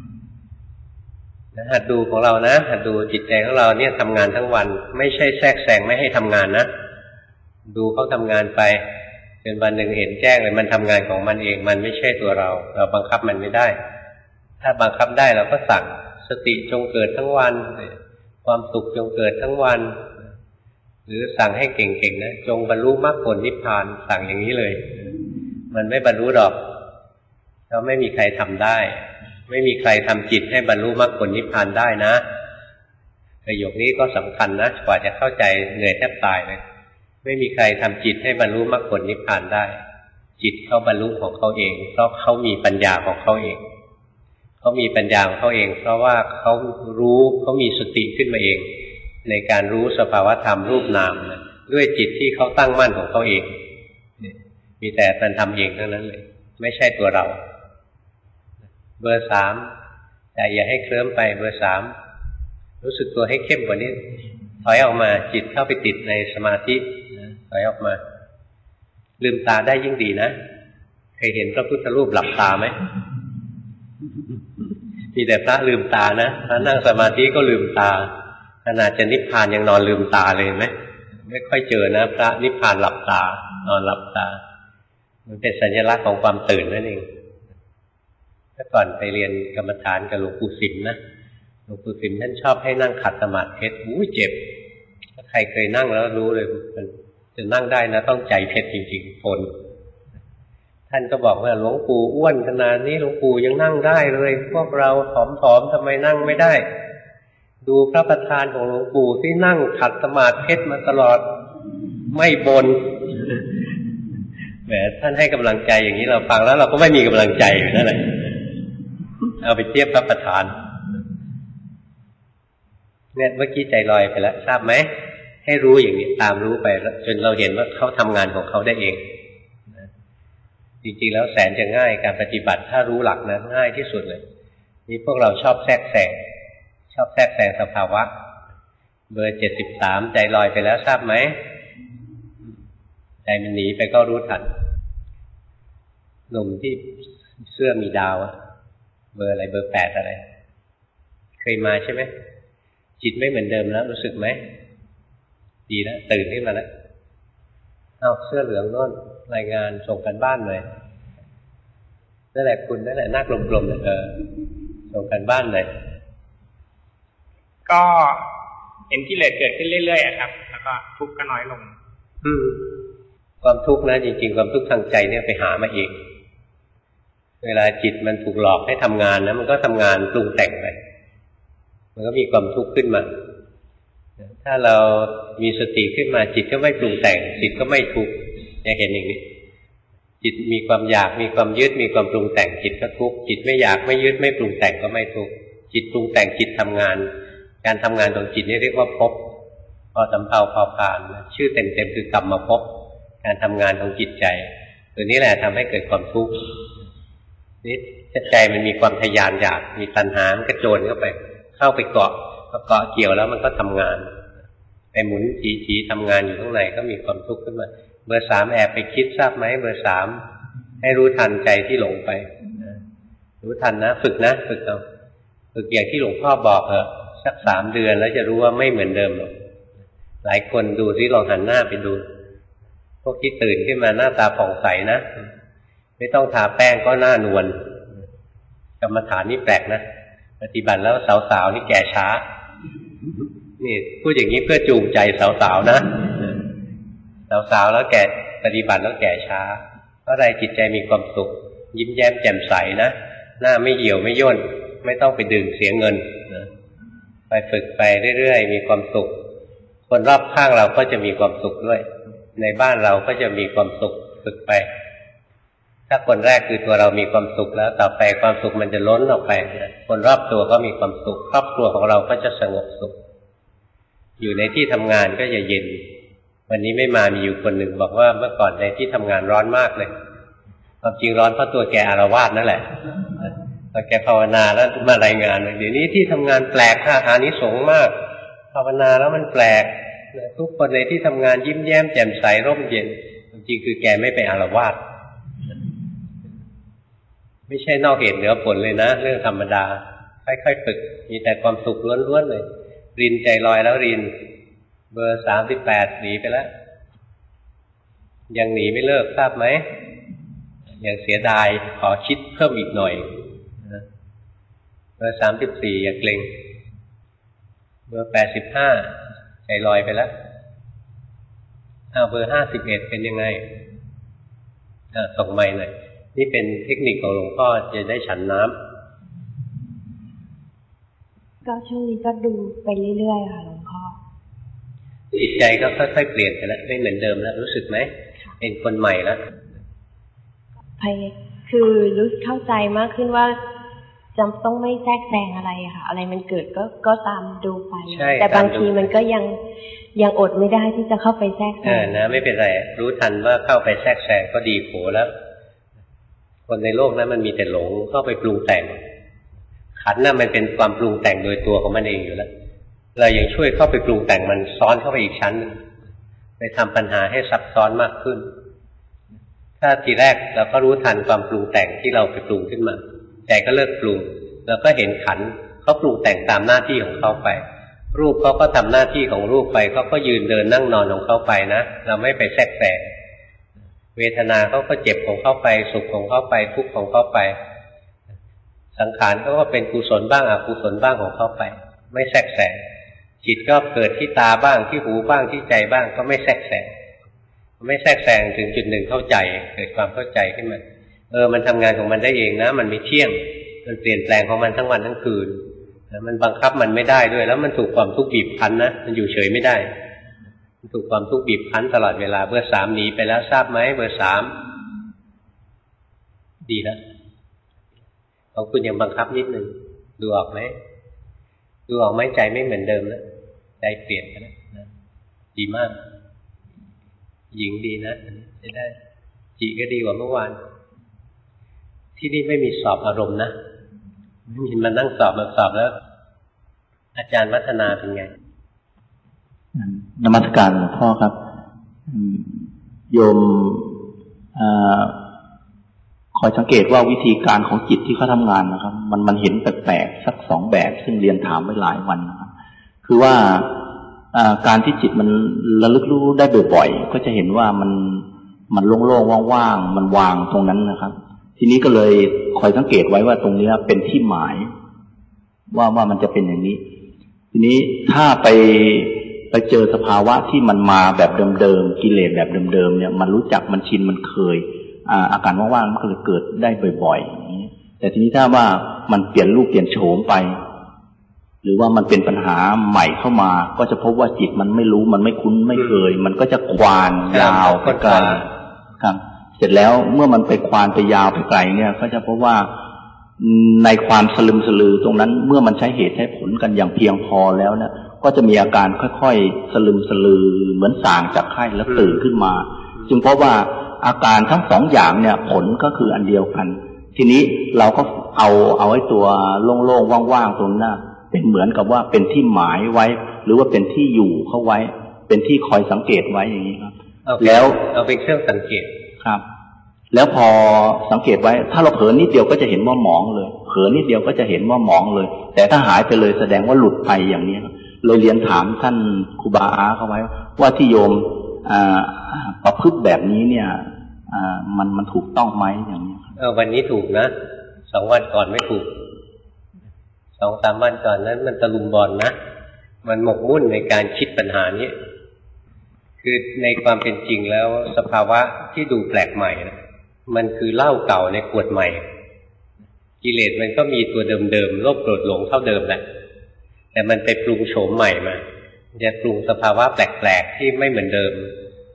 หัดดูของเรานะหัดดูจิตใจของเราเนี่ยทำงานทั้งวันไม่ใช่แทรกแซงไม่ให้ทำงานนะดูเขาทำงานไปจนวันหนึ่งเห็นแจ้งเลยมันทำงานของมันเองมันไม่ใช่ตัวเราเราบังคับมันไม่ได้ถ้าบังคับได้เราก็สั่งสติจงเกิดทั้งวันความสุขจงเกิดทั้งวันหรือสั่งให้เก่งๆนะจงบรรลุมรรคผลนิพพานสั่งอย่างนี้เลยมันไม่บรรลุหรอกเราไม่มีใครทำได้ไม่มีใครทำจิตให้บรรลุมรรคผลนิพพานได้นะประโยคนี้ก็สำคัญนะกว่าจะเข้าใจเหนื่อยแทบตายเลยไม่มีใครทำจิตให้บรรลุมรรคผลนิพพานได้จิตเขาบรรลุของเขาเองเพราะเขามีปัญญาของเขาเองเขามีปัญญาของเขาเองเพราะว่าเขารู้เขามีสติขึ้นมาเองในการรู้สภาวธรรมรูปนามนะด้วยจิตที่เขาตั้งมั่นของเขาเองมีแต่มันทำเองเท่านั้นเลยไม่ใช่ตัวเราเบอร์สามแต่อย่าให้เคลิ้มไปเบอร์สามรู้สึกตัวให้เข้มกว่านี้ถอยออกมาจิตเข้าไปติดในสมาธิถอยออกมาลืมตาได้ยิ่งดีนะเคยเห็นพระพุทธรูปหลับตาไหมมีแต่พระลืมตานะพระนั่งสมาธิก็ลืมตาขนาดจะนิพพานยังนอนลืมตาเลยไหมไม่ค่อยเจอนะพระนิพพานหลับตานอนหลับตามันเป็นสัญลักษณ์ของความตื่นนั่นเองเมื่อก่อนไปเรียนกรรมฐานกับหลวงปู่สิมนะหลวงปู่สิมท่านชอบให้นั่งขัดสมาธิเพชรอุ้ยเจ็บถ้าใครเคยนั่งแล้วรู้เลยมันจะนั่งได้นะต้องใจเพชรจริงๆทนท่านก็บอกว่าหลวงปู่อ้วนขนาดนี้หลวงปู่ยังนั่งได้เลยพวกเราผอมๆทำไมนั่งไม่ได้ดูพระประธานของหลวงปู่ที่นั่งขัดสมาธิเพชรมาตลอดไม่บนแหมท่านให้กำลังใจอย่างนี้เราฟังแล้วเราก็ไม่มีกำลังใจอยู่นั่นแหละเอาไปเทียบพระประธานเนี่ยเมื่อกี้ใจลอยไปแล้วทราบไหมให้รู้อย่างนี้ตามรู้ไปจนเราเห็นว่าเขาทำงานของเขาได้เองจริงๆแล้วแสนจะง่ายการปฏิบัติถ้ารู้หลักนะง่ายที่สุดเลยนี่พวกเราชอบแทรกแซงชอบแทรกแซงสภาวะเบอร์เจ็ดสิบสามใจลอยไปแล้วทราบไหมใจมันหนีไปก็รู้ทันหนุ่มที่เสื้อมีดาวเบอร์อะไรเบอร์แปดอะไรเคยมาใช่ไหมจิตไม่เหมือนเดิมแล้วรู้สึกไหมดีแล้วตื่นขึ้นมาแล้วเอาเสื้อเหลืองโน่นรายงานส่งกันบ้านเลยนั่นแหละคุณนั่นแหละหน้ากลมๆเลยเออส่งกันบ้านเลยก็เห็นกิเลสเกิดขึ้นเรื่อยๆครับแล้วก็ทุกข์ก็น้อยลงอืมความทุกข์นะจริงๆความทุกข์ทางใจเนี่ยไปหามาเองเวลาจิตมันถูกหลอกให้ทำงานนะมันก็ทำงานปรุงแต่งไปมันก็มีความทุกข์ขึ้นมาถ้าเรามีสติขึ้นมาจิตก็ไม่ปรุงแต่งจิตก็ไม่ทุกข์จะเห็นอย่างนี้จิตมีความอยากมีความยึดมีความปรุงแต่งจิตก็ทุกข์จิตไม่อยากไม่ยึดไม่ปรุงแต่งก็ไม่ทุกข์จิตปรุงแต่งจิตทำงานการทำงานของจิตนี่เรียกว่าภพพอสำเภาพอผ่านชื่อเต็มๆคือกรรมภพการทำงานของจิตใจตัวนี้แหละทำให้เกิดความทุกข์นี่ใจมันมีความทะยานอยากมีตัณหามันกระโจนเข้าไปเข้าไปเกาะพอเกาะเกี่ยวแล้วมันก็ทำงานไปหมุนจีๆทำงานอยู่ข้างในก็มีความทุกข์ขึ้นมาเบอร์สามแอบไปคิดทราบไหมเบอร์สามให้รู้ทันใจที่หลงไปรู้ทันนะฝึกนะฝึกเอาฝึกอย่างที่หลวงพ่อบอกเถอะสักสามเดือนแล้วจะรู้ว่าไม่เหมือนเดิมหรอกหลายคนดูซิลองหันหน้าไปดูพวกที่ตื่นขึ้นมาหน้าตาผ่องใสนะไม่ต้องทาแป้งก็หน้านวลกรรมฐานนี่แปลกนะปฏิบัติแล้วสาวๆนี่แก่ช้านี่พูดอย่างนี้เพื่อจูงใจสาวๆนะสาวๆแล้วแก่ปฏิบัติแล้วแก่ช้าเพราะอะไรจิตใจมีความสุขยิ้มแย้มแจ่มใสนะหน้าไม่เหี่ยวไม่ย่นไม่ต้องไปดึงเสียเงินนะไปฝึกไปเรื่อยๆมีความสุขคนรอบข้างเราก็จะมีความสุขด้วยในบ้านเราก็จะมีความสุขฝึกไปถ้าคนแรกคือตัวเรามีความสุขแล้วต่อไปความสุขมันจะล้นออกไปคนรอบตัวก็มีความสุขครอบครัวของเราก็จะสงบสุขอยู่ในที่ทำงานก็จะเย็นวันนี้ไม่มามีอยู่คนหนึ่งบอกว่าเมื่อก่อนในที่ทำงานร้อนมากเลยความจริงร้อนเพราะตัวแกอาละวาดนั่นแหละพอแกภาวนาแล้วมารายงานเดี๋ยวนี้ที่ทำงานแปลกค่ะอานิสงส์มากภาวนาแล้วมันแปลกทุกคนในที่ทำงานยิ้มแย้มแจ่มใสร่มเย็นความจริงคือแกไม่ไปอาละวาดไม่ใช่นอกเหตุเหนือผลเลยนะเรื่องธรรมดาค่อยๆฝึกมีแต่ความสุขล้วนๆเลยรินใจลอยแล้วรินเบอร์สามสิบแปดหนีไปแล้วยังหนีไม่เลิกทราบไหมยังเสียดายขอคิดเพิ่มอีกหน่อยเบอร์สามสิบสี่อย่าเกรงเบอร์แปดสิบห้าใจลอยไปแล้วอ้าวเบอร์ห้าสิบเอ็ดเป็นยังไงอ่าส่งไมค์หน่อยนี่เป็นเทคนิคของหลวงพ่อจะได้ฉันน้ำก็ช่วงนี้ก็ดูไปเรื่อยๆค่ะหลวงพ่อจิตใจก็ค่อยๆเปลี่ยนไปแล้วไม่เหมือนเดิมแล้วรู้สึกไหมเป็นคนใหม่แล้วพยคือรู้เข้าใจมากขึ้นว่าจำต้องไม่แทรกแซงอะไรค่ะอะไรมันเกิดก็ก็ตามดูไปแต่บางทีมันก็ยังยังอดไม่ได้ที่จะเข้าไปแทรกแซงเออนะไม่เป็นไรรู้ทันว่าเข้าไปแทรกแซงก็ดีโขแล้วคนในโลกนั้นมันมีแต่หลงเข้าไปปรุงแต่งขันน่ะมันเป็นความปรุงแต่งโดยตัวของมันเองอยู่แล้วเรายังช่วยเข้าไปปรุงแต่งมันซ้อนเข้าไปอีกชั้นนึงไปทำปัญหาให้ซับซ้อนมากขึ้นถ้าทีแรกเราก็รู้ทันความปรุงแต่งที่เราไปปรุงขึ้นมาใจก็เลิกปรุงแล้วก็เห็นขันเขาปรุงแต่งตามหน้าที่ของเขาไปรูปเขาก็ทำหน้าที่ของรูปไปเขาก็ยืนเดินนั่งนอนของเขาไปนะเราไม่ไปแทรกแซงเวทนาเขาก็เจ็บของเขาไปสุขของเขาไปทุกข์ของเขาไปสังขารเขาก็เป็นกุศลบ้างอกุศลบ้างของเขาไปไม่แทรกแซงจิตก็เกิดที่ตาบ้างที่หูบ้างที่ใจบ้างก็ไม่แทรกแซงไม่แทรกแซงถึงจุดหนึ่งเข้าใจเกิดความเข้าใจขึ้นมาเออมันทำงานของมันได้เองนะมันไม่เที่ยงมันเปลี่ยนแปลงของมันทั้งวันทั้งคืนแล้วมันบังคับมันไม่ได้ด้วยแล้วมันถูกความทุกข์บีบคั้นนะมันอยู่เฉยไม่ได้มันถูกความทุกข์บีบคั้นตลอดเวลาเบอร์สามหนีไปแล้วทราบไหมเบอร์สามดีแล้วของคุณยังบังคับนิดนึงดูออกไหมดูออกไหมใจไม่เหมือนเดิมแล้วใจเปลี่ยนไปแล้วนะดีมากหญิงดีนะจะได้จีก็ดีกว่าเมื่อวานที่นี่ไม่มีสอบอารมณ์นะไม่มีมานั่งสอบมาสอบแล้วอาจารย์วัฒนาเป็นไงนมัสการหลวงพ่อครับโยมคอยสังเกตว่าวิธีการของจิตที่เขาทำงานนะครับมันมันเห็นแปลกๆสักสองแบบซึ่งเรียนถามไว้หลายวันนะครับคือว่าการที่จิตมันระลึกรู้ได้บ่อยๆก็จะเห็นว่ามันมันโล่งๆว่างๆมันวางตรงนั้นนะครับทีนี้ก็เลยคอยสังเกตไว้ว่าตรงนี้เป็นที่หมายว่าว่ามันจะเป็นอย่างนี้ทีนี้ถ้าไปไปเจอสภาวะที่มันมาแบบเดิมๆกิเลสแบบเดิมๆเนี่ยมันรู้จักมันชินมันเคยอ่าอาการว่างๆมันก็เลยเกิดได้บ่อยๆอย่างนี้แต่ทีนี้ถ้าว่ามันเปลี่ยนรูปเปลี่ยนโฉมไปหรือว่ามันเป็นปัญหาใหม่เข้ามาก็จะพบว่าจิตมันไม่รู้มันไม่คุ้นไม่เคยมันก็จะควานยาวไปไกลครับเสร็จแล้วเมื่อมันไปควานไปยาวไปไกลเนี่ยก็จะพบว่าในความสลึมสลือตรงนั้นเมื่อมันใช้เหตุใช้ผลกันอย่างเพียงพอแล้วเนี่ยก็จะมีอาการค่อยๆสลึมสลือเหมือนส่างจากไข้แล้วตื่นขึ้นมาจึงเพราะว่าอาการทั้งสองอย่างเนี่ยผลก็คืออันเดียวกันทีนี้เราก็เอาเอาไอ้ตัวโล่งๆว่างๆตรงนั้นเป็นเหมือนกับว่าเป็นที่หมายไว้หรือว่าเป็นที่อยู่เข้าไว้เป็นที่คอยสังเกตไว้อย่างนี้ครับแล้วเอาเป็นเครื่องสังเกตครับแล้วพอสังเกตไว้ถ้าเราเผลอนิดเดียวก็จะเห็นว่าหมองเลยเผลอนิดเดียวก็จะเห็นว่าหมองเลยแต่ถ้าหายไปเลยแสดงว่าหลุดไปอย่างนี้เลยเรียนถามท่านครูบาอาเขาไว้ว่าที่โยมประพฤติแบบนี้เนี่ยมันมันถูกต้องไหมอย่างนี้เออวันนี้ถูกนะสองวันก่อนไม่ถูกสองสามวันก่อนนั้นมันตะลุมบอลนะมันหมกมุ่นในการคิดปัญหานี้คือในความเป็นจริงแล้วสภาวะที่ดูแปลกใหม่นะมันคือเหล้าเก่าในขวดใหม่กิเลสมันก็มีตัวเดิมๆโลภโกรธหลงเท่าเดิมแหละแต่มันไปปรุงโฉมใหม่มาจะปรุงสภาวะแปลกๆที่ไม่เหมือนเดิม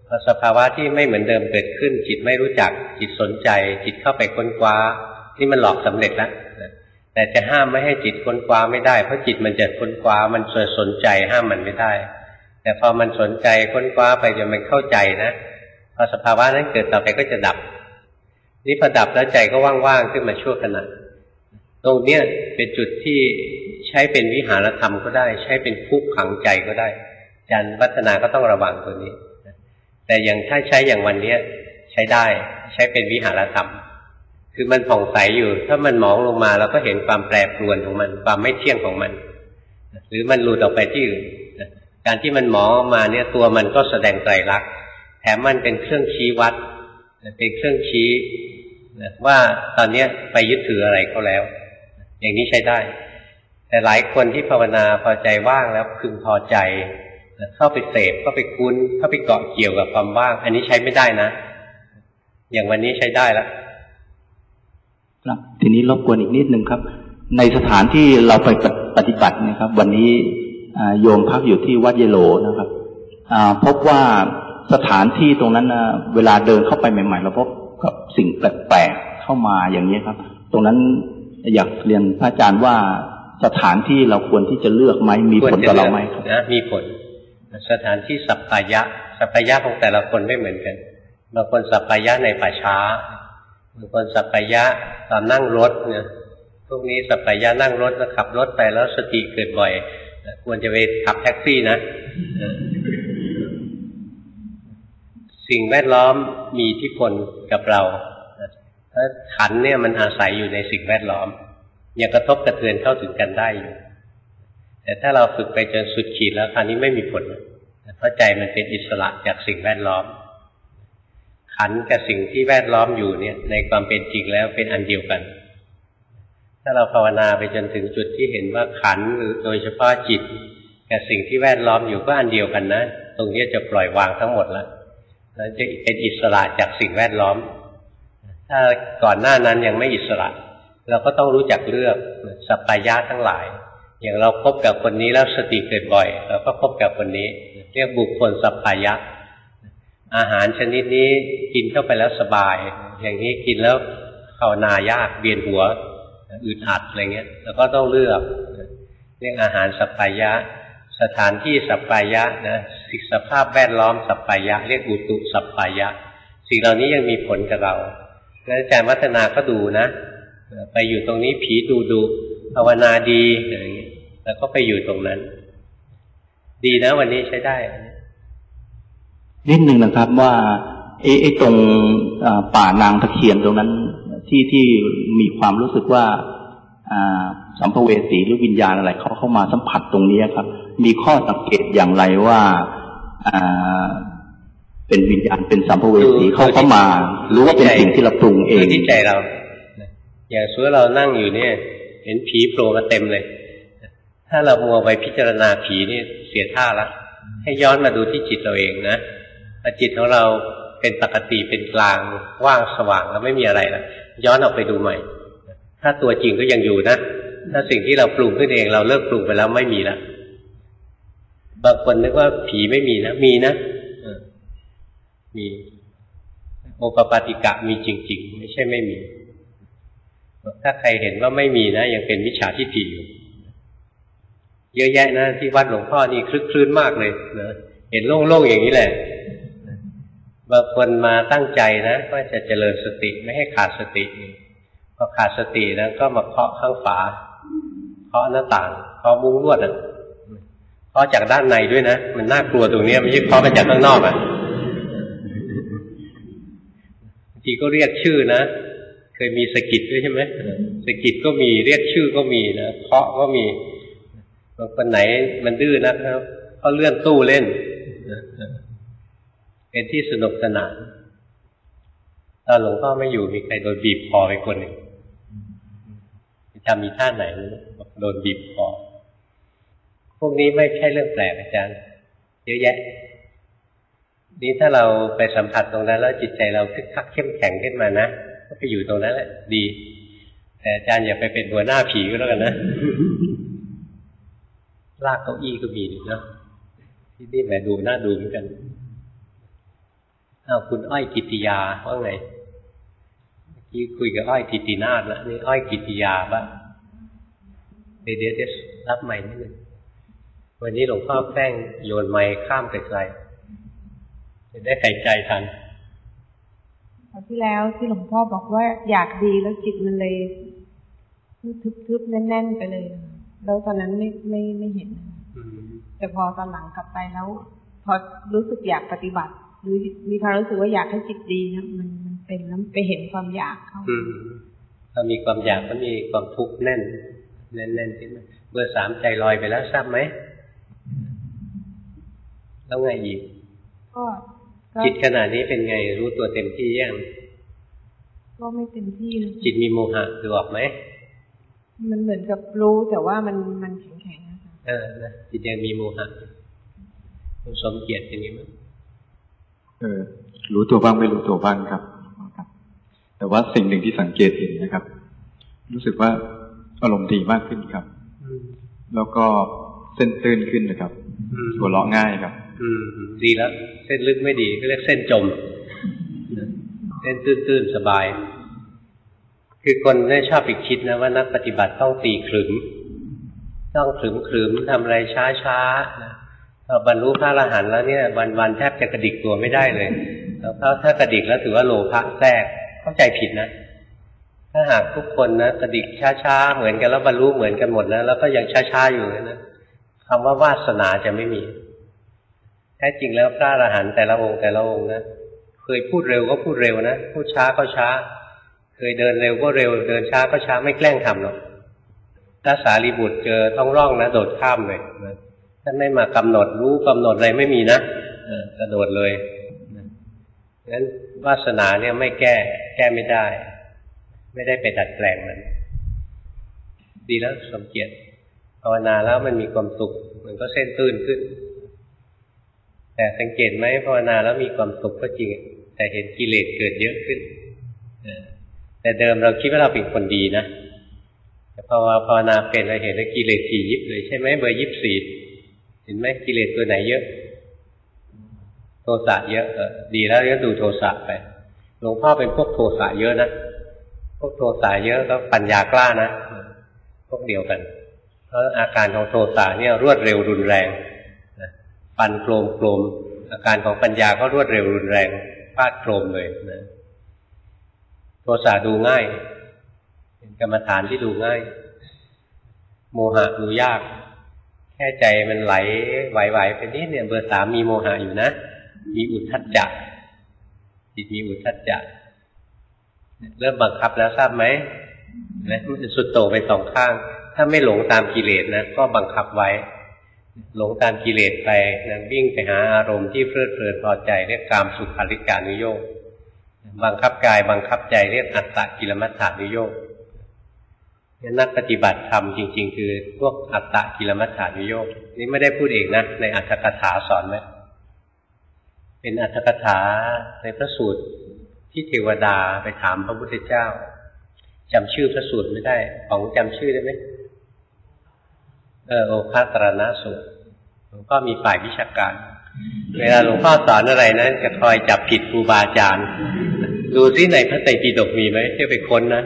พอสภาวะที่ไม่เหมือนเดิมเกิดขึ้นจิตไม่รู้จักจิตสนใจจิตเข้าไปค้นคว้านี่มันหลอกสำเร็จแล้วแต่จะห้ามไม่ให้จิตค้นคว้าไม่ได้เพราะจิตมันจะค้นคว้ามันจะสนใจห้ามมันไม่ได้แต่พอมันสนใจค้นคว้าไปจนมันเข้าใจนะพอสภาวะนั้นเกิดต่อไปก็จะดับนี่พอดับแล้วใจก็ว่างๆขึ้นมาชั่วขณะตรงเนี้ยเป็นจุดที่ใช้เป็นวิหารธรรมก็ได้ใช้เป็นคุกขังใจก็ได้อาจารย์วัฒนาก็ต้องระวังตัวนี้แต่อย่างถ้าใช้อย่างวันนี้ใช้ได้ใช้เป็นวิหารธรรมคือมันผ่องใสอยู่ถ้ามันมองลงมาเราก็เห็นความแปรปรวนของมันความไม่เที่ยงของมันหรือมันหลุดออกไปที่อื่นการที่มันมองออกมาเนี่ยตัวมันก็แสดงไตรลักษณ์แถมมันเป็นเครื่องชี้วัดเป็นเครื่องชี้ว่าตอนนี้ไปยึดถืออะไรเขาแล้วอย่างนี้ใช้ได้แต่หลายคนที่ภาวนาพอใจว่างแล้วพึงพอใจเข้าไปเสพเข้าไปคุ้นเข้าไปเกาะเกี่ยวกับความว่างอันนี้ใช้ไม่ได้นะอย่างวันนี้ใช้ได้แล้วครับทีนี้รบกวนอีกนิดนึงครับในสถานที่เราไปปฏิบัตินะครับวันนี้โยมพักอยู่ที่วัดเยโลนะครับพบว่าสถานที่ตรงนั้นเวลาเดินเข้าไปใหม่ๆเราพบกับสิ่งแปลกๆเข้ามาอย่างนี้ครับตรงนั้นอยากเรียนพระอาจารย์ว่าสถานที่เราควรที่จะเลือกไหมมีผลต่อเราไหมครับนะมีผลสถานที่สัปปายะสัปปายะของแต่ละคนไม่เหมือนกันบางคนสัปปายะในป่าช้าบางคนสัปปายะตอนนั่งรถเนี่ยพวกนี้สัปปายะนั่งรถแล้วขับรถไปแล้วสติเกิดบ่อยควรจะไปขับแท็กซี่นะสิ่งแวดล้อมมีอิทธิพลกับเราถ้าขันเนี่ยมันอาศัยอยู่ในสิ่งแวดล้อมยังกระทบกระเทือนเข้าถึงกันได้อยู่แต่ถ้าเราฝึกไปจนสุดขีดแล้วคราวนี้ไม่มีผลเพราะใจมันเป็นอิสระจากสิ่งแวดล้อมขันกับสิ่งที่แวดล้อมอยู่เนี่ยในความเป็นจริงแล้วเป็นอันเดียวกันถ้าเราภาวนาไปจนถึงจุดที่เห็นว่าขันหรือโดยเฉพาะจิตกับสิ่งที่แวดล้อมอยู่ก็อันเดียวกันนะตรงนี้จะปล่อยวางทั้งหมดแล้วแล้วจะเป็นอิสระจากสิ่งแวดล้อมถ้าก่อนหน้านั้นยังไม่อิสระเราก็ต้องรู้จักเลือกสัปปายะทั้งหลายอย่างเราพบกับคนนี้แล้วสติเกิดบ่อยเราก็พบกับคนนี้เรียกบุคคลสัปปายะอาหารชนิดนี้กินเข้าไปแล้วสบายอย่างนี้กินแล้วภาวนายากเวียนหัวอึดอัดอะไรเงี้ยเราก็ต้องเลือกเรียกอาหารสัปปายะสถานที่สัปปายะนะสภาพแวดล้อมสัปปายะเรียกอุตุสัปปายะสิ่งเหล่านี้ยังมีผลกับเราแล้วอาจารย์วัฒนาก็ดูนะไปอยู่ตรงนี้ผีดูดูภาวนาดีอะไรเงี้ยแล้วก็ไปอยู่ตรงนั้นดีนะวันนี้ใช้ได้นิดหนึ่งนะครับว่าไอ้ไอ้ตรงป่านางตะเคียนตรงนั้นที่ที่มีความรู้สึกว่าสัมภเวสีหรือวิญญาณอะไรเขาเข้ามาสัมผัสตรงนี้ครับมีข้อสังเกตอย่างไรว่าเป็นวิญญาณเป็นสัมภเวสีเข้าเข้ามาหรือว่าเป็นสิ่งที่เราปรุงเองที่ใจเราอย่างสมมติเรานั่งอยู่เนี่ยเห็นผีโผล่มาเต็มเลยถ้าเรามัวไปพิจารณาผีนี่เสียท่าละให้ย้อนมาดูที่จิตเราเองนะถ้าจิตของเราเป็นปกติเป็นกลางว่างสว่างแล้วไม่มีอะไรละย้อนออกไปดูใหม่ถ้าตัวจริงก็ยังอยู่นะถ้าสิ่งที่เราปรุงขึ้นเองเราเลิกปรุงไปแล้วไม่มีละบางคนนึกว่าผีไม่มีนะมีนะมีโอปปาติกะมีจริงๆไม่ใช่ไม่มีถ้าใครเห็นว่าไม่มีนะยังเป็นมิจฉาทิฏฐิอยู่เยอะแยะนะที่วัดหลวงพ่อนี่คลึกคลื้นมากเลยนะเห็นโล่งๆอย่างนี้แหละบางคนมาตั้งใจนะว่าจะเจริญสติไม่ให้ขาดสติพอขาดสตินะก็มาเคาะข้างฝาเคาะหน้าต่างเคาะมุ้งลวดอ่ะเคาะจากด้านในด้วยนะมันน่ากลัวตรงนี้ไม่ใช่เคาะมาจากข้างนอกอ่ะบางทีก็เรียกชื่อนะเคยมีสกิดด้วยใช่ไหมสกิดก็มีเรียกชื่อก็มีนะเคาะก็มีบางคนไหนมันดื้อนะครับเขาเลื่อนตู้เล่นเป็นที่สนุกสนานตอนหลวงพ่อไม่อยู่มีใครโดนบีบคอไปคนหนึ่งจำมีท่าไหนโดนบีบคอพวกนี้ไม่ใช่เรื่องแปลกอาจารย์เยอะแยะนี่ถ้าเราไปสัมผัสตรงนั้นแล้วจิตใจเราคึกคักเข้มแข็งขึ้นมานะก็ไปอยู่ตรงนั้นแหละดีแต่อาจารย์อย่าไปเป็นหัวหน้าผีก็แล้วกันนะลากเก้าอี้ก็มีเนาะที่นี่แหมดูน่าดูเหมือนกันอ้าวคุณอ้อยกิตติยาว่าไงที่คุยกับอ้อยกิตตินาถแล้วนี่อ้อยกิตติยาบ้างเดี๋ยวเดี๋ยวรับใหม่นิดนึงวันนี้หลวงพ่อแกล้งโยนไมค์ข้ามไกลๆจะได้หายใจทันคราวที่แล้วที่หลวงพ่อบอกว่าอยากดีแล้วจิตมันเลยทึบๆแน่นๆไปเลยแล้วตอนนั้นไม่ไม่ไม่เห็นแต่พอตอนหลังกลับไปแล้วพอรู้สึกอยากปฏิบัติหรือมีความรู้สึกว่าอยากให้จิตดีนะมันมันเป็นแล้วไปเห็นความอยากเข้าถ้ามีความอยากก็มีความทุกข์แน่นแน่นแน่นขึ้นมาเบอร์สามใจลอยไปแล้วทราบไหมแล้วไงอีกก็จิตขนาดนี้เป็นไงรู้ตัวเต็มที่ยังก็ไม่เต็มที่เลยจิตมีโมหะดูออกไหมมันเหมือนกับรู้แต่ว่ามันมันแข็งแข็งเออนะจิตยังมีโมหะคุณสมเกียรติเป็นยังไงบ้างเออรู้ตัวบ้างไม่รู้ตัวบ้างครับแต่ว่าสิ่งหนึ่งที่สังเกตเห็นนะครับ รู้สึกว่าอารมณ์ดีมากขึ้นครับแล้วก็เส้นตื้นขึ้นนะครับหัวเราะง่ายครับดีแล้วเส้นลึกไม่ดีก็เรียกเส้นจมเส้นตื้นๆสบายคือคนได้ชอบไปคิดนะว่านักปฏิบัติต้องตีขรึมต้องขรึมขรึมทำอะไรช้าๆนะพอบรรลุพระอรหันต์แล้วเนี่ยวันๆแทบจะกระดิกตัวไม่ได้เลยแล้วถ้ากระดิกแล้วถือว่าโลภะแทรกเข้าใจผิดนะถ้าหากทุกคนนะกระดิกช้าๆเหมือนกันแล้วบรรลุเหมือนกันหมดนะแล้วก็ยังช้าๆอยู่นะคำว่าวาสนาจะไม่มีแท้จริงแล้วพระอรหันต์แต่ละองค์แต่ละองค์นะเคยพูดเร็วก็พูดเร็วนะพูดช้าก็ช้าเคยเดินเร็วก็เร็วเดินช้าก็ช้าไม่แกล้งทำหรอกถ้าสารีบุตรเจอท้องร่องนะโดดข้ามเลยนะท่านไม่มากำหนดรู้กำหนดอะไรไม่มีนะกระโดดเลยงั้นวาสนาเนี่ยไม่แก้แก้ไม่ได้ไม่ได้ไปดัดแปลงมันดีแล้วสมเกียรติภาวนาแล้วมันมีความสุขมันก็เส้นตื้นขึ้นแต่สังเกตไหมภาวนาแล้วมีความสุขก็จริงแต่เห็นกิเลสเกิดเยอะขึ้นแต่เดิมเราคิดว่าเราเป็นคนดีนะแต่พอภาวนาเป็นเราเห็นว่ากิเลสถี่ยิบเลยใช่ไหมเบอร์ยิบสี่เห็นไหมกิเลสตัวไหนเยอะโทสะเยอะเออดีแล้วก็ดูโทสะไปหลวงพ่อเป็นพวกโทสะเยอะนะพวกโทสะเยอะก็ปัญญากล้านะพวกเดียวกันเพราะอาการของโทสะเนี่ยรวดเร็วรุนแรงปันโครมโครมอาการของปัญญาก็รวดเร็วรุนแรงฟาดโครมเลยนะโทสะดูง่ายเป็นกรรมฐานที่ดูง่ายโมหะดูยากแค่ใจมันไหลไหวๆไปนิดเนี่ยเบอร์สามมีโมหะอยู่นะมีอุทธัจจะจิตมีอุทธัจจะเริ่มบังคับแล้วทราบไหมนะมันจะสุดโต่งไปสองข้างถ้าไม่หลงตามกิเลสนะก็บังคับไว้หลงตามกิเลสไปนะวิ่งไปหาอารมณ์ที่เพลิดเพลินพอใจเรียกกามสุขาริการุโยคบังคับกายบังคับใจเรียกอัตตกิลมัฏฐานุโยคนักปฏิบัติธรรมจริงๆคือพวกอัตตกิลมัฏฐานุโยคนี่ไม่ได้พูดเองนะในอรรถกถาสอนไว้เป็นอรรถกถาในพระสูตรที่เทวดาไปถามพระพุทธเจ้าจำชื่อพระสูตรไม่ได้ของจำชื่อได้ไหมเออโอคาตรณสูตรหลวงพ่อมีฝ่ายวิชาการเวลาหลวงพ่อสอนอะไรนะจะคอยจับผิดครูบาอาจารย์ดูซิในพระไตรปิฎกมีไหมที่ไปค้นนะ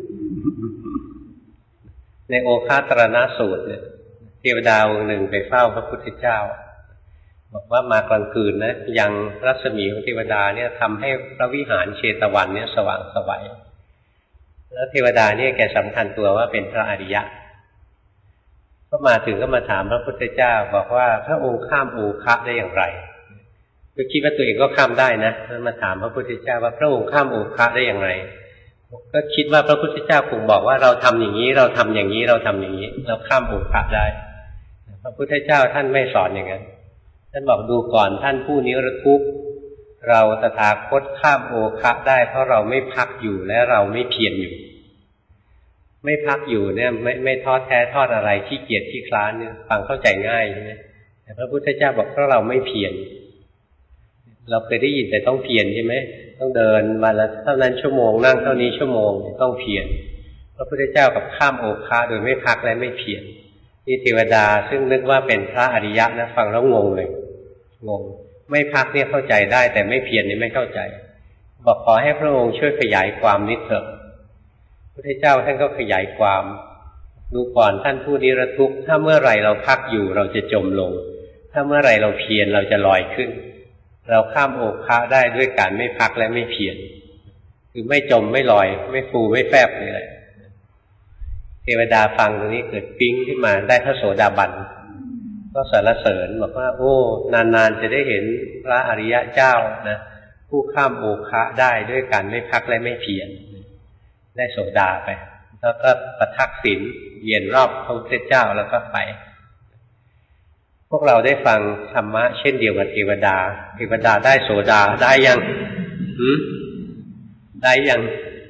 ในโอคาตรณสูตรเนี่ยเทวดาองค์หนึ่งไปเฝ้าพระพุทธเจ้าบอกว่ามากลางคืนนะยังรัศมีของเทวดาเนี่ยทำให้พระวิหารเชตวันเนี่ยสว่างไสวแล้วเทวดาเนี่ยแกสำคัญตัวว่าเป็นพระอริยะก็มาถึงก็มาถามพระพุทธเจ้าบอกว่าพระองค์ข้ามโอคะได้อย่างไรก็คิดว่าตัวเองก็ข้ามได้นะมาถามพระพุทธเจ้าว่าพระองค์ข้ามโอคะได้อย่างไรก็คิดว่าพระพุทธเจ้าคงบอกว่าเราทำอย่างนี้เราทำอย่างนี้เราทำอย่างนี้เราข้ามโอคะได้พระพุทธเจ้าท่านไม่สอนอย่างนั้นท่านบอกดูก่อนท่านผู้นิรทุกข์เราตถาคตข้ามโอคะได้เพราะเราไม่พักอยู่และเราไม่เพียรอยู่ไม่พักอยู่เนี่ยไม่ไม่ท้อแท้ทอดอะไรขี้เกียจขี้คลานเนี่ยฟังเข้าใจง่ายใช่ไหมแต่พระพุทธเจ้าบอกเพราะเราไม่เพียรเราเคยได้ยินแต่ต้องเพียรใช่ไหมต้องเดินมาละเท่านั้นชั่วโมงนั่งเท่านี้ชั่วโมงต้องเพียรพระพุทธเจ้ากับข้ามโอคะโดยไม่พักและไม่เพียรนี่เทวดาซึ่งนึกว่าเป็นพระอริยะนะฟังแล้วงงเลยงงไม่พักเนี่ยเข้าใจได้แต่ไม่เพียรนี่ไม่เข้าใจบอกขอให้พระองค์ช่วยขยายความนิดเถอะพระพุทธเจ้าท่านก็ขยายความดูก่อนท่านผู้นิรทุกข์ถ้าเมื่อไหร่เราพักอยู่เราจะจมลงถ้าเมื่อไหร่เราเพียรเราจะลอยขึ้นเราข้ามโอคะได้ด้วยการไม่พักและไม่เพียรคือไม่จมไม่ลอยไม่ฟูไม่แฟบนี่แหละเทวดาฟังตรงนี้เกิดปิ๊งขึ้นมาได้พระโสดาบันก็สรรเสริญบอกว่าโอ้นานๆจะได้เห็นพระอริยะเจ้านะผู้ข้ามโอคะได้ด้วยการไม่พักและไม่เพียรได้โสดาไปแล้วก็ประทักษิณเวียนรอบพระพุทธเจ้าแล้วก็ไปพวกเราได้ฟังธรรมะเช่นเดียวกับเทวดาเทวดาได้โสดาได้ยังหืมได้ยัง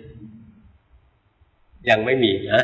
ยังไม่มีนะ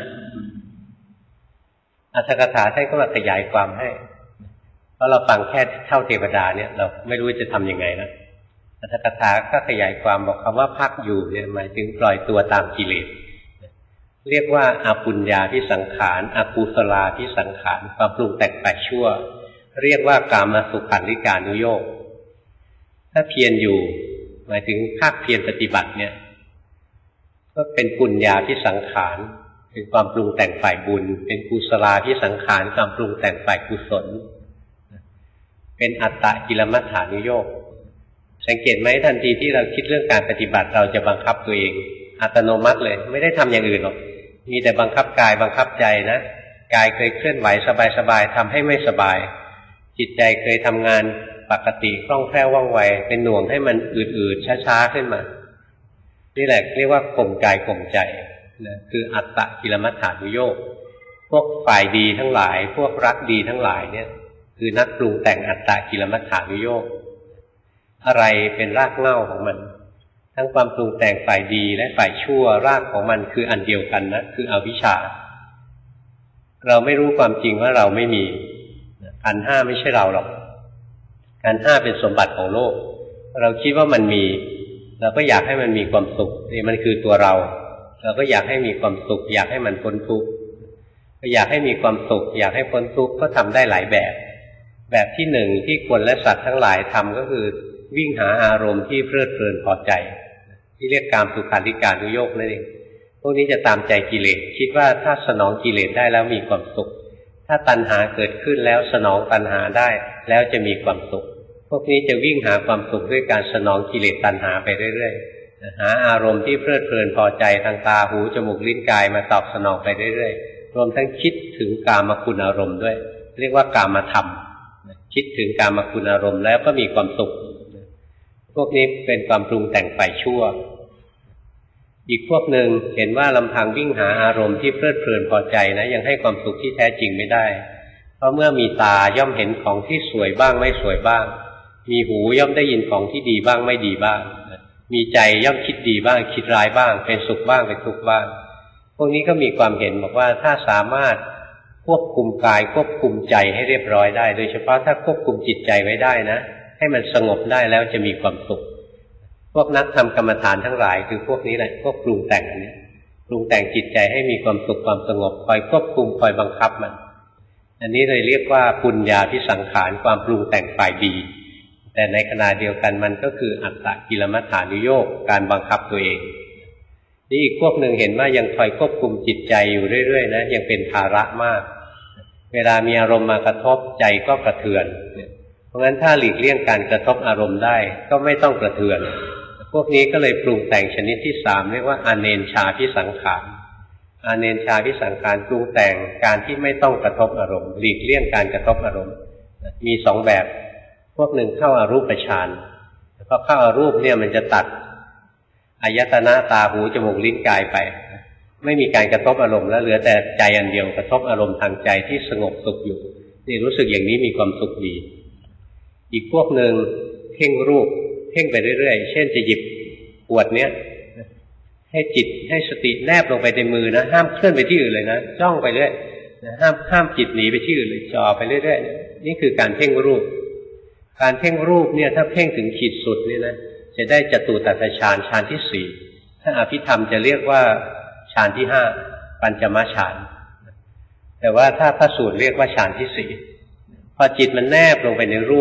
อรรถกถาท่านก็มาขยายความให้เพราะเราฟังแค่เท่าเทวดาเนี่ยเราไม่รู้จะทำยังไงนะอรรถกถาก็ขยายความบอกคำว่าพักอยู่เนี่ยหมายถึงปล่อยตัวตามกิเลสเรียกว่าอปุญญาภิสังขารอกุศลาภิสังขารความปรุงแต่งแปลกชั่วเรียกว่ากามสุขันธิกานุโยคถ้าเพียรอยู่หมายถึงภาคเพียรปฏิบัติเนี่ยก็เป็นปุญญาภิสังขารเป็นความปรุงแต่งฝ่ายบุญเป็นกุศลาภิสังขารความปรุงแต่งฝ่ายกุศลเป็นอัตตกิลมัฏฐานุโยคสังเกตไหมทันทีที่เราคิดเรื่องการปฏิบัติเราจะบังคับตัวเองอัตโนมัติเลยไม่ได้ทำอย่างอื่นหรอกมีแต่บังคับกายบังคับใจนะกายเคยเคลื่อนไหวสบายๆทำให้ไม่สบายจิตใจเคยทำงานปกติคล่องแคล่วว่องไวเป็นหน่วงให้มันอืดๆช้าๆขึ้นมานี่แหละเรียกว่าข่มกายข่มใจนะคืออัตตกิลมัฏฐานุโยคพวกฝ่ายดีทั้งหลายพวกรักดีทั้งหลายเนี่ยคือนักปรุงแต่งอัตตกิลมัฏฐานุโยคอะไรเป็นรากเหง้าของมันทั้งความปรุงแต่งฝ่ายดีและฝ่ายชั่วรากของมันคืออันเดียวกันนะคืออวิชชาเราไม่รู้ความจริงว่าเราไม่มีขันธ์ห้าไม่ใช่เราหรอกขันธ์ห้าเป็นสมบัติของโลกเราคิดว่ามันมีเราก็อยากให้มันมีความสุขนี่มันคือตัวเราเราก็อยากให้มีความสุขอยากให้มันพ้นทุกข์ก็อยากให้มีความสุขอยากให้พ้นทุกข์ก็ทำได้หลายแบบแบบที่หนึ่งที่คนและสัตว์ทั้งหลายทำก็คือวิ่งหาอารมณ์ที่เพลิดเพลินพอใจที่เรียกกามสุขันธิกานุโยคนั่นเองพวกนี้จะตามใจกิเลสคิดว่าถ้าสนองกิเลสได้แล้วมีความสุขถ้าตัณหาเกิดขึ้นแล้วสนองตัณหาได้แล้วจะมีความสุขพวกนี้จะวิ่งหาความสุขด้วยการสนองกิเลสตัณหาไปเรื่อยๆหาอารมณ์ที่เพลิดเพลินพอใจทางตาหูจมูกลิ้นกายมาตอบสนองไปเรื่อยๆรวมทั้งคิดถึงกามคุณอารมณ์ด้วยเรียกว่ากามธรรมคิดถึงกามคุณอารมณ์แล้วก็มีความสุขพวกนี้เป็นความปรุงแต่งฝ่ายชั่วอีกพวกหนึ่งเห็นว่าลำพังวิ่งหาอารมณ์ที่เพลิดเพลินพอใจนะยังให้ความสุขที่แท้จริงไม่ได้เพราะเมื่อมีตาย่อมเห็นของที่สวยบ้างไม่สวยบ้างมีหูย่อมได้ยินของที่ดีบ้างไม่ดีบ้างมีใจย่อมคิดดีบ้างคิดร้ายบ้างเป็นสุขบ้างเป็นทุกข์บ้างพวกนี้ก็มีความเห็นบอกว่าถ้าสามารถควบคุมกายควบคุมใจให้เรียบร้อยได้โดยเฉพาะถ้าควบคุมจิตใจไว้ได้นะให้มันสงบได้แล้วจะมีความสุขพวกนักทำกรรมฐานทั้งหลายคือพวกนี้แหละพวกปรุงแต่งอันนี้ปรุงแต่งจิตใจให้มีความสุขความสงบคอยควบคุมคอยบังคับมันอันนี้เลยเรียกว่าปุญญาภิสังขารความปรุงแต่งฝ่ายดีแต่ในขณะเดียวกันมันก็คืออัตตกิลมัฏฐานุโยคการบังคับตัวเองนี่อีกพวกหนึ่งเห็นว่ายังคอยควบคุมจิตใจอยู่เรื่อยๆนะยังเป็นภาระมากเวลามีอารมณ์มากระทบใจก็กระเทือนเพราะงั้นถ้าหลีกเลี่ยงการกระทบอารมณ์ได้ก็ไม่ต้องกระเทือนพวกนี้ก็เลยปรุงแต่งชนิดที่สามเรียกว่าอเนนชาภิสังขารอเนนชาภิสังขารปรุงแต่งการที่ไม่ต้องกระทบอารมณ์หลีกเลี่ยงการกระทบอารมณ์มีสองแบบพวกหนึ่งเข้าอารูปฌานพอเข้าอารูปเนี่ยมันจะตัดอายตนะตาหูจมูกลิ้นกายไปไม่มีการกระทบอารมณ์แล้วเหลือแต่ใจอันเดียวกระทบอารมณ์ทางใจที่สงบสุขอยู่นี่รู้สึกอย่างนี้มีความสุขดีอีกพวกหนึ่งเพ่งรูปเพ่งไปเรื่อยๆเช่นจะหยิบขวดเนี้ยให้จิตให้สติแนบลงไปในมือนะห้ามเคลื่อนไปที่อื่นเลยนะจ้องไปเรื่อยห้ามห้ามจิตหนีไปที่อื่นเลยจ่อไปเรื่อยๆนี่คือการเพ่งรูปการเพ่งรูปเนี่ยถ้าเพ่งถึงขีดสุดนี่นะจะได้จตุตัสสฌานฌานที่สี่ถ้าอภิธรรมจะเรียกว่าฌานที่ห้าปัญจมฌานแต่ว่าถ้าพระสูตรเรียกว่าฌานที่สี่พอจิตมันแนบลงไปในรูปไป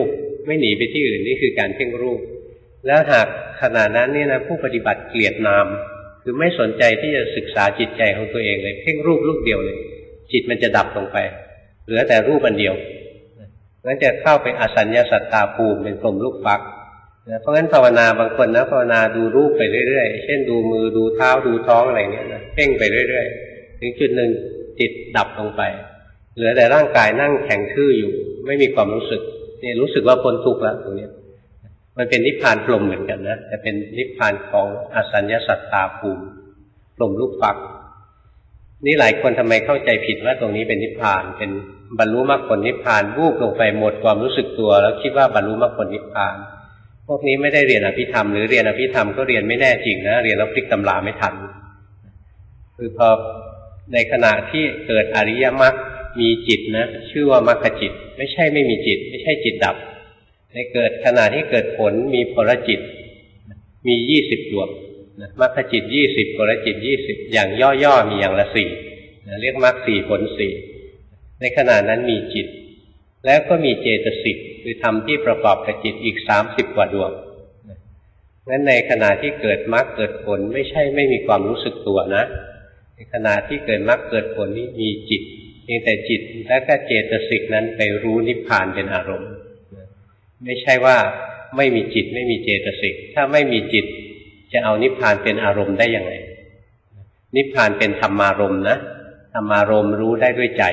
ไม่หนีไปที่อื่นนี่คือการเพ่งรูปแล้วหากขณะนั้นนี่นะผู้ปฏิบัติเกลียดนามคือไม่สนใจที่จะศึกษาจิตใจของตัวเองเลยเพ่งรูปรูปเดียวเลยจิตมันจะดับลงไปเหลือแต่รูปอันเดียวงั้นจะเข้าไปอสัญญาสัตตาภูมิเป็นกลมลูกฟักเพราะงั้นภาวนาบางคนนะภาวนาดูรูปไปเรื่อยๆเช่นดูมือดูเท้าดูท้องอะไรเงี้ยนะเพ่งไปเรื่อยๆถึงจุดหนึ่งจิตดับลงไปเหลือแต่ร่างกายนั่งแข็งทื่ออยู่ไม่มีความรู้สึกนี่รู้สึกว่าพ้นทุกข์แล้วตรงนี้มันเป็นนิพพานพรหมเหมือนกันนะแต่เป็นนิพพานของอสัญญาสัตตาภูมิพรหมลูกฟักนี่หลายคนทำไมเข้าใจผิดว่าตรงนี้เป็นนิพพานเป็นบรรลุมรรคผลนิพพานวูบลงไปหมดความรู้สึกตัวแล้วคิดว่าบรรลุมรรคผลนิพพานพวกนี้ไม่ได้เรียนอภิธรรมหรือเรียนอภิธรรมก็เรียนไม่แน่จริงนะเรียนแล้วพลิกตำราไม่ทันคือพอในขณะที่เกิดอริยมรรคมีจิตนะชื่อว่ามรรคจิตไม่ใช่ไม่มีจิตไม่ใช่จิตดับในเกิดขณะที่เกิดผลมีผลจิตมียี่สิบดวงนะมรรคจิตยี่สิบผลจิตยี่สิบอย่างย่อๆมีอย่างละสี่นะเรียกมรรคสี่ผลสี่ในขณะนั้นมีจิตแล้วก็มีเจตสิกคือธรรมที่ประกอบกับจิตอีกสามสิบกว่าดวงงั้นในขณะที่เกิดมรรคเกิดผลไม่ใช่ไม่มีความรู้สึกตัวนะในขณะที่เกิดมรรคเกิดผลนี้มีจิตเพียงแต่จิตและก็เจตสิกนั้นไปรู้นิพพานเป็นอารมณ์ไม่ใช่ว่าไม่มีจิตไม่มีเจตสิกถ้าไม่มีจิตจะเอานิพพานเป็นอารมณ์ได้ยังไงนิพพานเป็นธรรมารมณ์นะธรรมารมณ์รู้ได้ด้วยใจ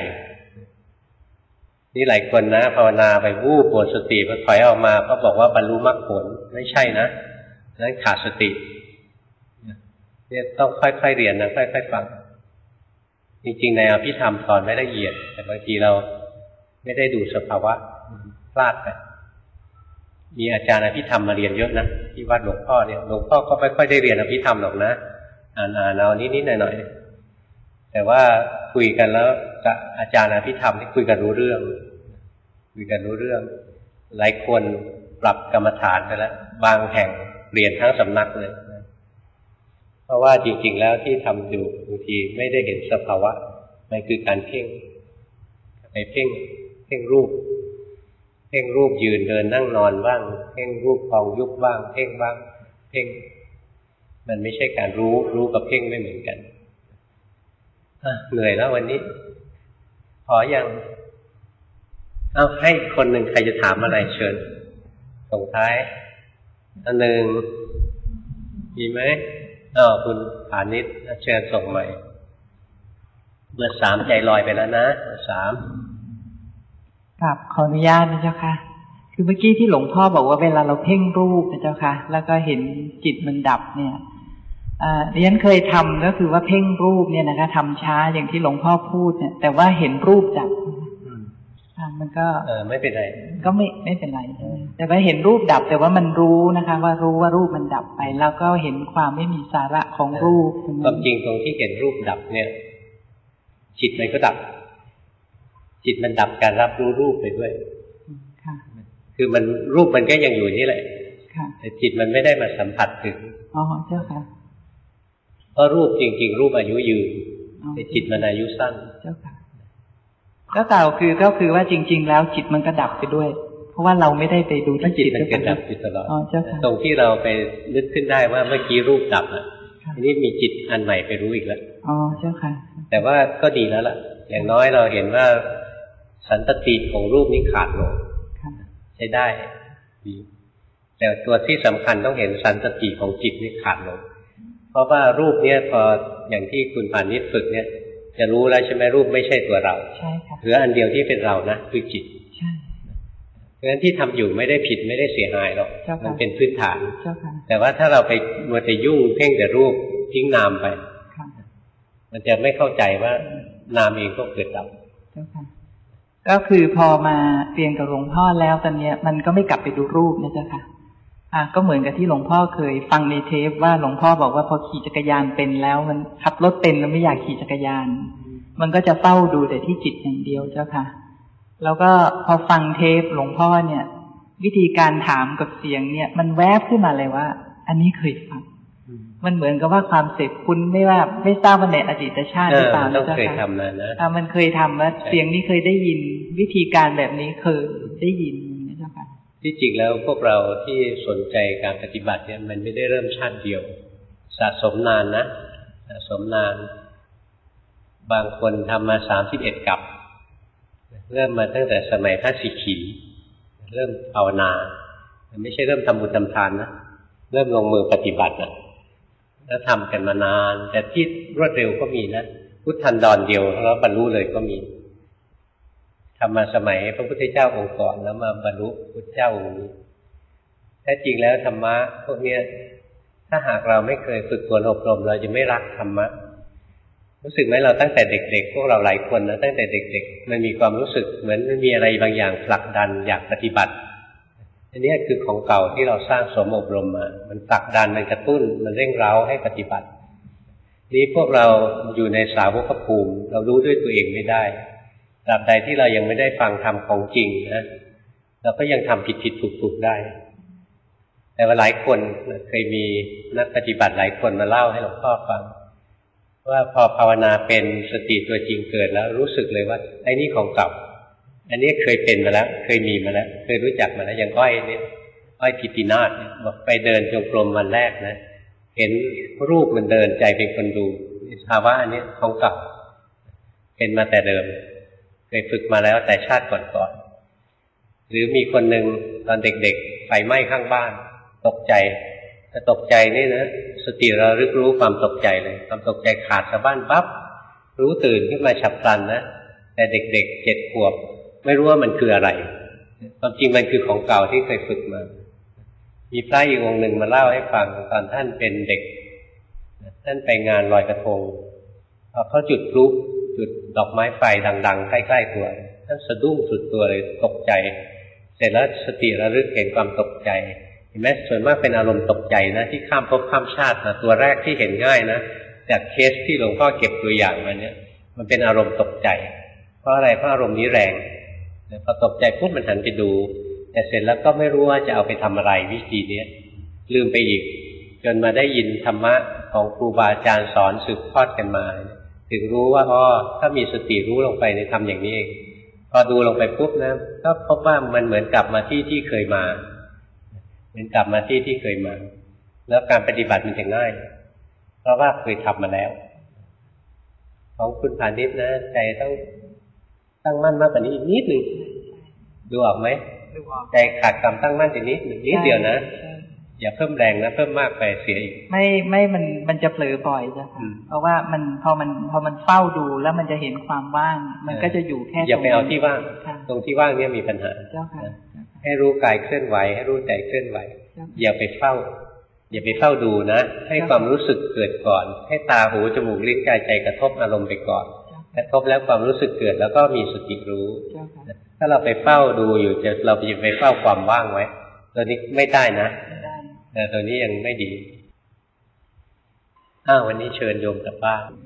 นี่หลายคนนะภาวนาไปวูบหมดสติพอถอยออกมาก็บอกว่าบรรลุมรรคผลไม่ใช่นะนั้นขาดสติเนี่ยต้องค่อยๆเรียนนะค่อยๆฟังจริงๆในอภิธรรมสอนไม่ละเอียดแต่บางทีเราไม่ได้ดูสภาวะพลาดไปมีอาจารย์อภิธรรมมาเรียนเยอะนะที่วัดหลวงพ่อเนี่ยหลวงพ่อก็ไม่ค่อยได้เรียนอภิธรรมหรอกนะอ่านๆเอานิดๆหน่อยๆแต่ว่าคุยกันแล้วกับอาจารย์อภิธรรมที่คุยกันรู้เรื่องคุยกันรู้เรื่องหลายคนปรับกรรมฐานไปแล้วบางแห่งเปลี่ยนทั้งสำนักเลยเพราะว่าจริงๆแล้วที่ทำอยู่บางทีไม่ได้เห็นสภาวะมันคือการเพ่งไปเพ่งเพ่งรูปเพ่งรูปยืนเดินนั่งนอนบ้างเพ่งรูปพองยุบบ้างเพ่งบ้างเพ่งมันไม่ใช่การรู้รู้กับเพ่งไม่เหมือนกันเหนื่อยแล้ววันนี้พอยังเอาให้คนหนึ่งใครจะถามอะไรเชิญส่งท้ายอันหนึ่งมีไหมอ้าวคุณฐานิชเชิญส่งใหม่เบอร์สามใจลอยไปแล้วนะเบอร์สามครับขออนุญาตนะเจ้าค่ะคือเมื่อกี้ที่หลวงพ่อบอกว่าเวลาเราเพ่งรูปนะเจ้าค่ะแล้วก็เห็นจิตมันดับเนี่ยอ่าดิฉันเคยทำก็คือว่าเพ่งรูปเนี่ยนะคะทำช้าอย่างที่หลวงพ่อพูดเนี่ยแต่ว่าเห็นรูปดับมันก็เออไม่เป็นไรก็ไม่ไม่เป็นไรแต่ว่าเห็นรูปดับแต่ว่ามันรู้นะคะว่ารู้ว่ารูปมันดับไปแล้วก็เห็นความไม่มีสาระของรูปความจริงตรงที่เห็นรูปดับเนี่ยจิตมันก็ดับจิตมันดับการรับรู้รูปไปด้วยคือมันรูปมันก็ยังอยู่นี่แหละแต่จิตมันไม่ได้มาสัมผัสถึงอ๋อเจ้าค่ะเพราะรูปจริงๆรูปอายุยืนแต่จิตมันอายุสั้นเจ้าค่ะก็กล่าวคือก็คือว่าจริงๆแล้วจิตมันก็ดับไปด้วยเพราะว่าเราไม่ได้ไปดูที่จิตมันก็ดับอยู่ตลอดตรงที่เราไปนึกขึ้นได้ว่าเมื่อกี้รูปดับอ่ะทีนี้มีจิตอันใหม่ไปรู้อีกแล้วอ๋อเจ้าค่ะแต่ว่าก็ดีแล้วล่ะอย่างน้อยเราเห็นว่าสันตติของรูปนี้ขาดลงใช้ได้ดีแต่ตัวที่สำคัญต้องเห็นสันตติของจิตนี้ขาดลงเพราะว่ารูปเนี้ยพออย่างที่คุณปานิชฝึกเนี่ยจะรู้แล้วใช่ไหมรูปไม่ใช่ตัวเราใช่ค่ะเหลืออันเดียวที่เป็นเรานะคือจิตใช่เพราะฉะนั้นที่ทำอยู่ไม่ได้ผิดไม่ได้เสียหายหรอกมันเป็นพื้นฐานแต่ว่าถ้าเราไปมัวแต่ยุ่งเพ่งแต่รูปทิ้งนามไปมันจะไม่เข้าใจว่านามเองก็เกิดดับก็คือพอมาเรียนกับหลวงพ่อแล้วตอนนี้มันก็ไม่กลับไปดูรูปนะเจ้าค่ะอ่ะก็เหมือนกับที่หลวงพ่อเคยฟังในเทปว่าหลวงพ่อบอกว่าพอขี่จักรยานเป็นแล้วมันขับรถเป็นแล้วไม่อยากขี่จักรยานมันก็จะเฝ้าดูแต่ที่จิตอย่างเดียวเจ้าค่ะแล้วก็พอฟังเทปหลวงพ่อเนี่ยวิธีการถามกับเสียงเนี่ยมันแวบขึ้นมาเลยว่าอันนี้เคยฟังมันเหมือนกับว่าความเสพคุณไม่ว่าไม่ทราบว่าในอดีตชาติหรือเปล่าต้องเคยทำนะนะมันเคยทำว่าเสียงนี้เคยได้ยินวิธีการแบบนี้เคยได้ยินนะเจ้าค่ะจที่จริงแล้วพวกเราที่สนใจการปฏิบัติเนี่ยมันไม่ได้เริ่มชาติเดียวสะสมนานนะสะสมนานบางคนทำมาสามสิบเอ็ดกัปเริ่มมาตั้งแต่สมัยพระสิกขีเริ่มภาวนาไม่ใช่เริ่มทำบุญทำทานนะเริ่มลงมือปฏิบัตินะแล้วทำกันมานานแต่ที่รวดเร็วก็มีนะพุทธันดรเดียวแล้วบรรลุเลยก็มีทำมาสมัยพระพุทธเจ้าองค์ก่อนแล้วมาบรรลุพุทธเจ้าองค์นี้แท้จริงแล้วธรรมะพวกนี้ถ้าหากเราไม่เคยฝึกฝนอบรมเราจะไม่รักธรรมะรู้สึกไหมเราตั้งแต่เด็กๆพวกเราหลายคนนะตั้งแต่เด็กๆมันมีความรู้สึกเหมือนมันมีอะไรบางอย่างผลักดันอยากปฏิบัติอันนี้คือของเก่าที่เราสร้างสมอบรมมามันผลักดันมันกระตุ้นมันเร่งเร้าให้ปฏิบัตินี้พวกเราอยู่ในสาวกภูมิเรารู้ด้วยตัวเองไม่ได้ตราบใดที่เรายังไม่ได้ฟังธรรมของจริงนะเราก็ยังทำผิดๆถูกๆได้แต่ว่าหลายคนเคยมีนักปฏิบัติหลายคนมาเล่าให้หลวงพ่อฟังว่าพอภาวนาเป็นสติตัวจริงเกิดแล้วรู้สึกเลยว่าไอ้นี่ของเก่าอันนี้เคยเป็นมาแล้วเคยมีมาแล้วเคยรู้จักมาแล้วอย่างอ้อยเนี่ยอ้อยทิตินาถเนี่ยบอกไปเดินจงกรมวันแรกนะเห็นรูปมันเดินใจเป็นคนดูภาวะอันนี้ของเก่าเป็นมาแต่เดิมเคยฝึกมาแล้วแต่ชาติก่อนๆหรือมีคนหนึ่งตอนเด็กๆไฟไหม้ข้างบ้านตกใจแต่ตกใจนี่นะสติระลึกรู้ความตกใจเลยความตกใจขาดสะบั้นปั๊บรู้ตื่นขึ้นมาฉับพลันนะแต่เด็กๆเจ็ดขวบไม่รู้ว่ามันคืออะไรความจริงมันคือของเก่าที่เคยฝึกมามีพระอีกองค์หนึ่งมาเล่าให้ฟังตอนท่านเป็นเด็กท่านไปงานลอยกระทงพอเขาจุดพลุจุดดอกไม้ไฟดังๆใกล้ๆตัวท่านสะดุ้งสุดตัวเลยตกใจเสร็จแล้วสติระลึกเห็นความตกใจเห็นไหมส่วนมากเป็นอารมณ์ตกใจนะที่ข้ามภพข้ามชาตินะตัวแรกที่เห็นง่ายนะจากเคสที่หลวงพ่อเก็บตัวอย่างมาเนี่ยมันเป็นอารมณ์ตกใจเพราะอะไรเพราะอารมณ์นี้แรงพอตกใจปุ๊บมันหันไปดูแต่เสร็จแล้วก็ไม่รู้ว่าจะเอาไปทำอะไรวิธีนี้ลืมไปอีกจนมาได้ยินธรรมะของครูบาอาจารย์สอนสืบทอดกันมาถึงรู้ว่าอ๋อถ้ามีสติรู้ลงไปในทำอย่างนี้เองพอดูลงไปปุ๊บนะก็พบว่ามันเหมือนกลับมาที่ที่เคยมาเหมือนกลับมาที่ที่เคยมาแล้วการปฏิบัติมันจะง่ายเพราะว่าเคยทำมาแล้วของคุณพานิชนะใจต้องตั้งมั่นมากกว่านี้อีกนิดหนึ่งดูออกไหมใจขาดความตั้งมั่นอีกนิดหนึ่งนิดเดียวนะอย่าเพิ่มแรงนะเพิ่มมากไปเสียอีกไม่ไม่มันมันจะเผลอบ่อยจ้ะเพราะว่ามันพอมันพอมันเฝ้าดูแล้วมันจะเห็นความว่างมันก็จะอยู่แค่อย่าไปเอาที่ว่างตรงที่ว่างเนี่ยมีปัญหาให้รู้กายเคลื่อนไหวให้รู้ใจเคลื่อนไหวอย่าไปเฝ้าอย่าไปเฝ้าดูนะให้ความรู้สึกเกิดก่อนให้ตาหูจมูกลิ้นกายใจกระทบอารมณ์ไปก่อนกระทบแล้วความรู้สึกเกิดแล้วก็มีสติรู้ถ้าเราไปเฝ้าดูอยู่จะเราจะไปเฝ้าความว่างไว้ตัวนี้ไม่ได้นะแต่ตัวนี้ยังไม่ดีอ้าววันนี้เชิญโยมกลับบ้าน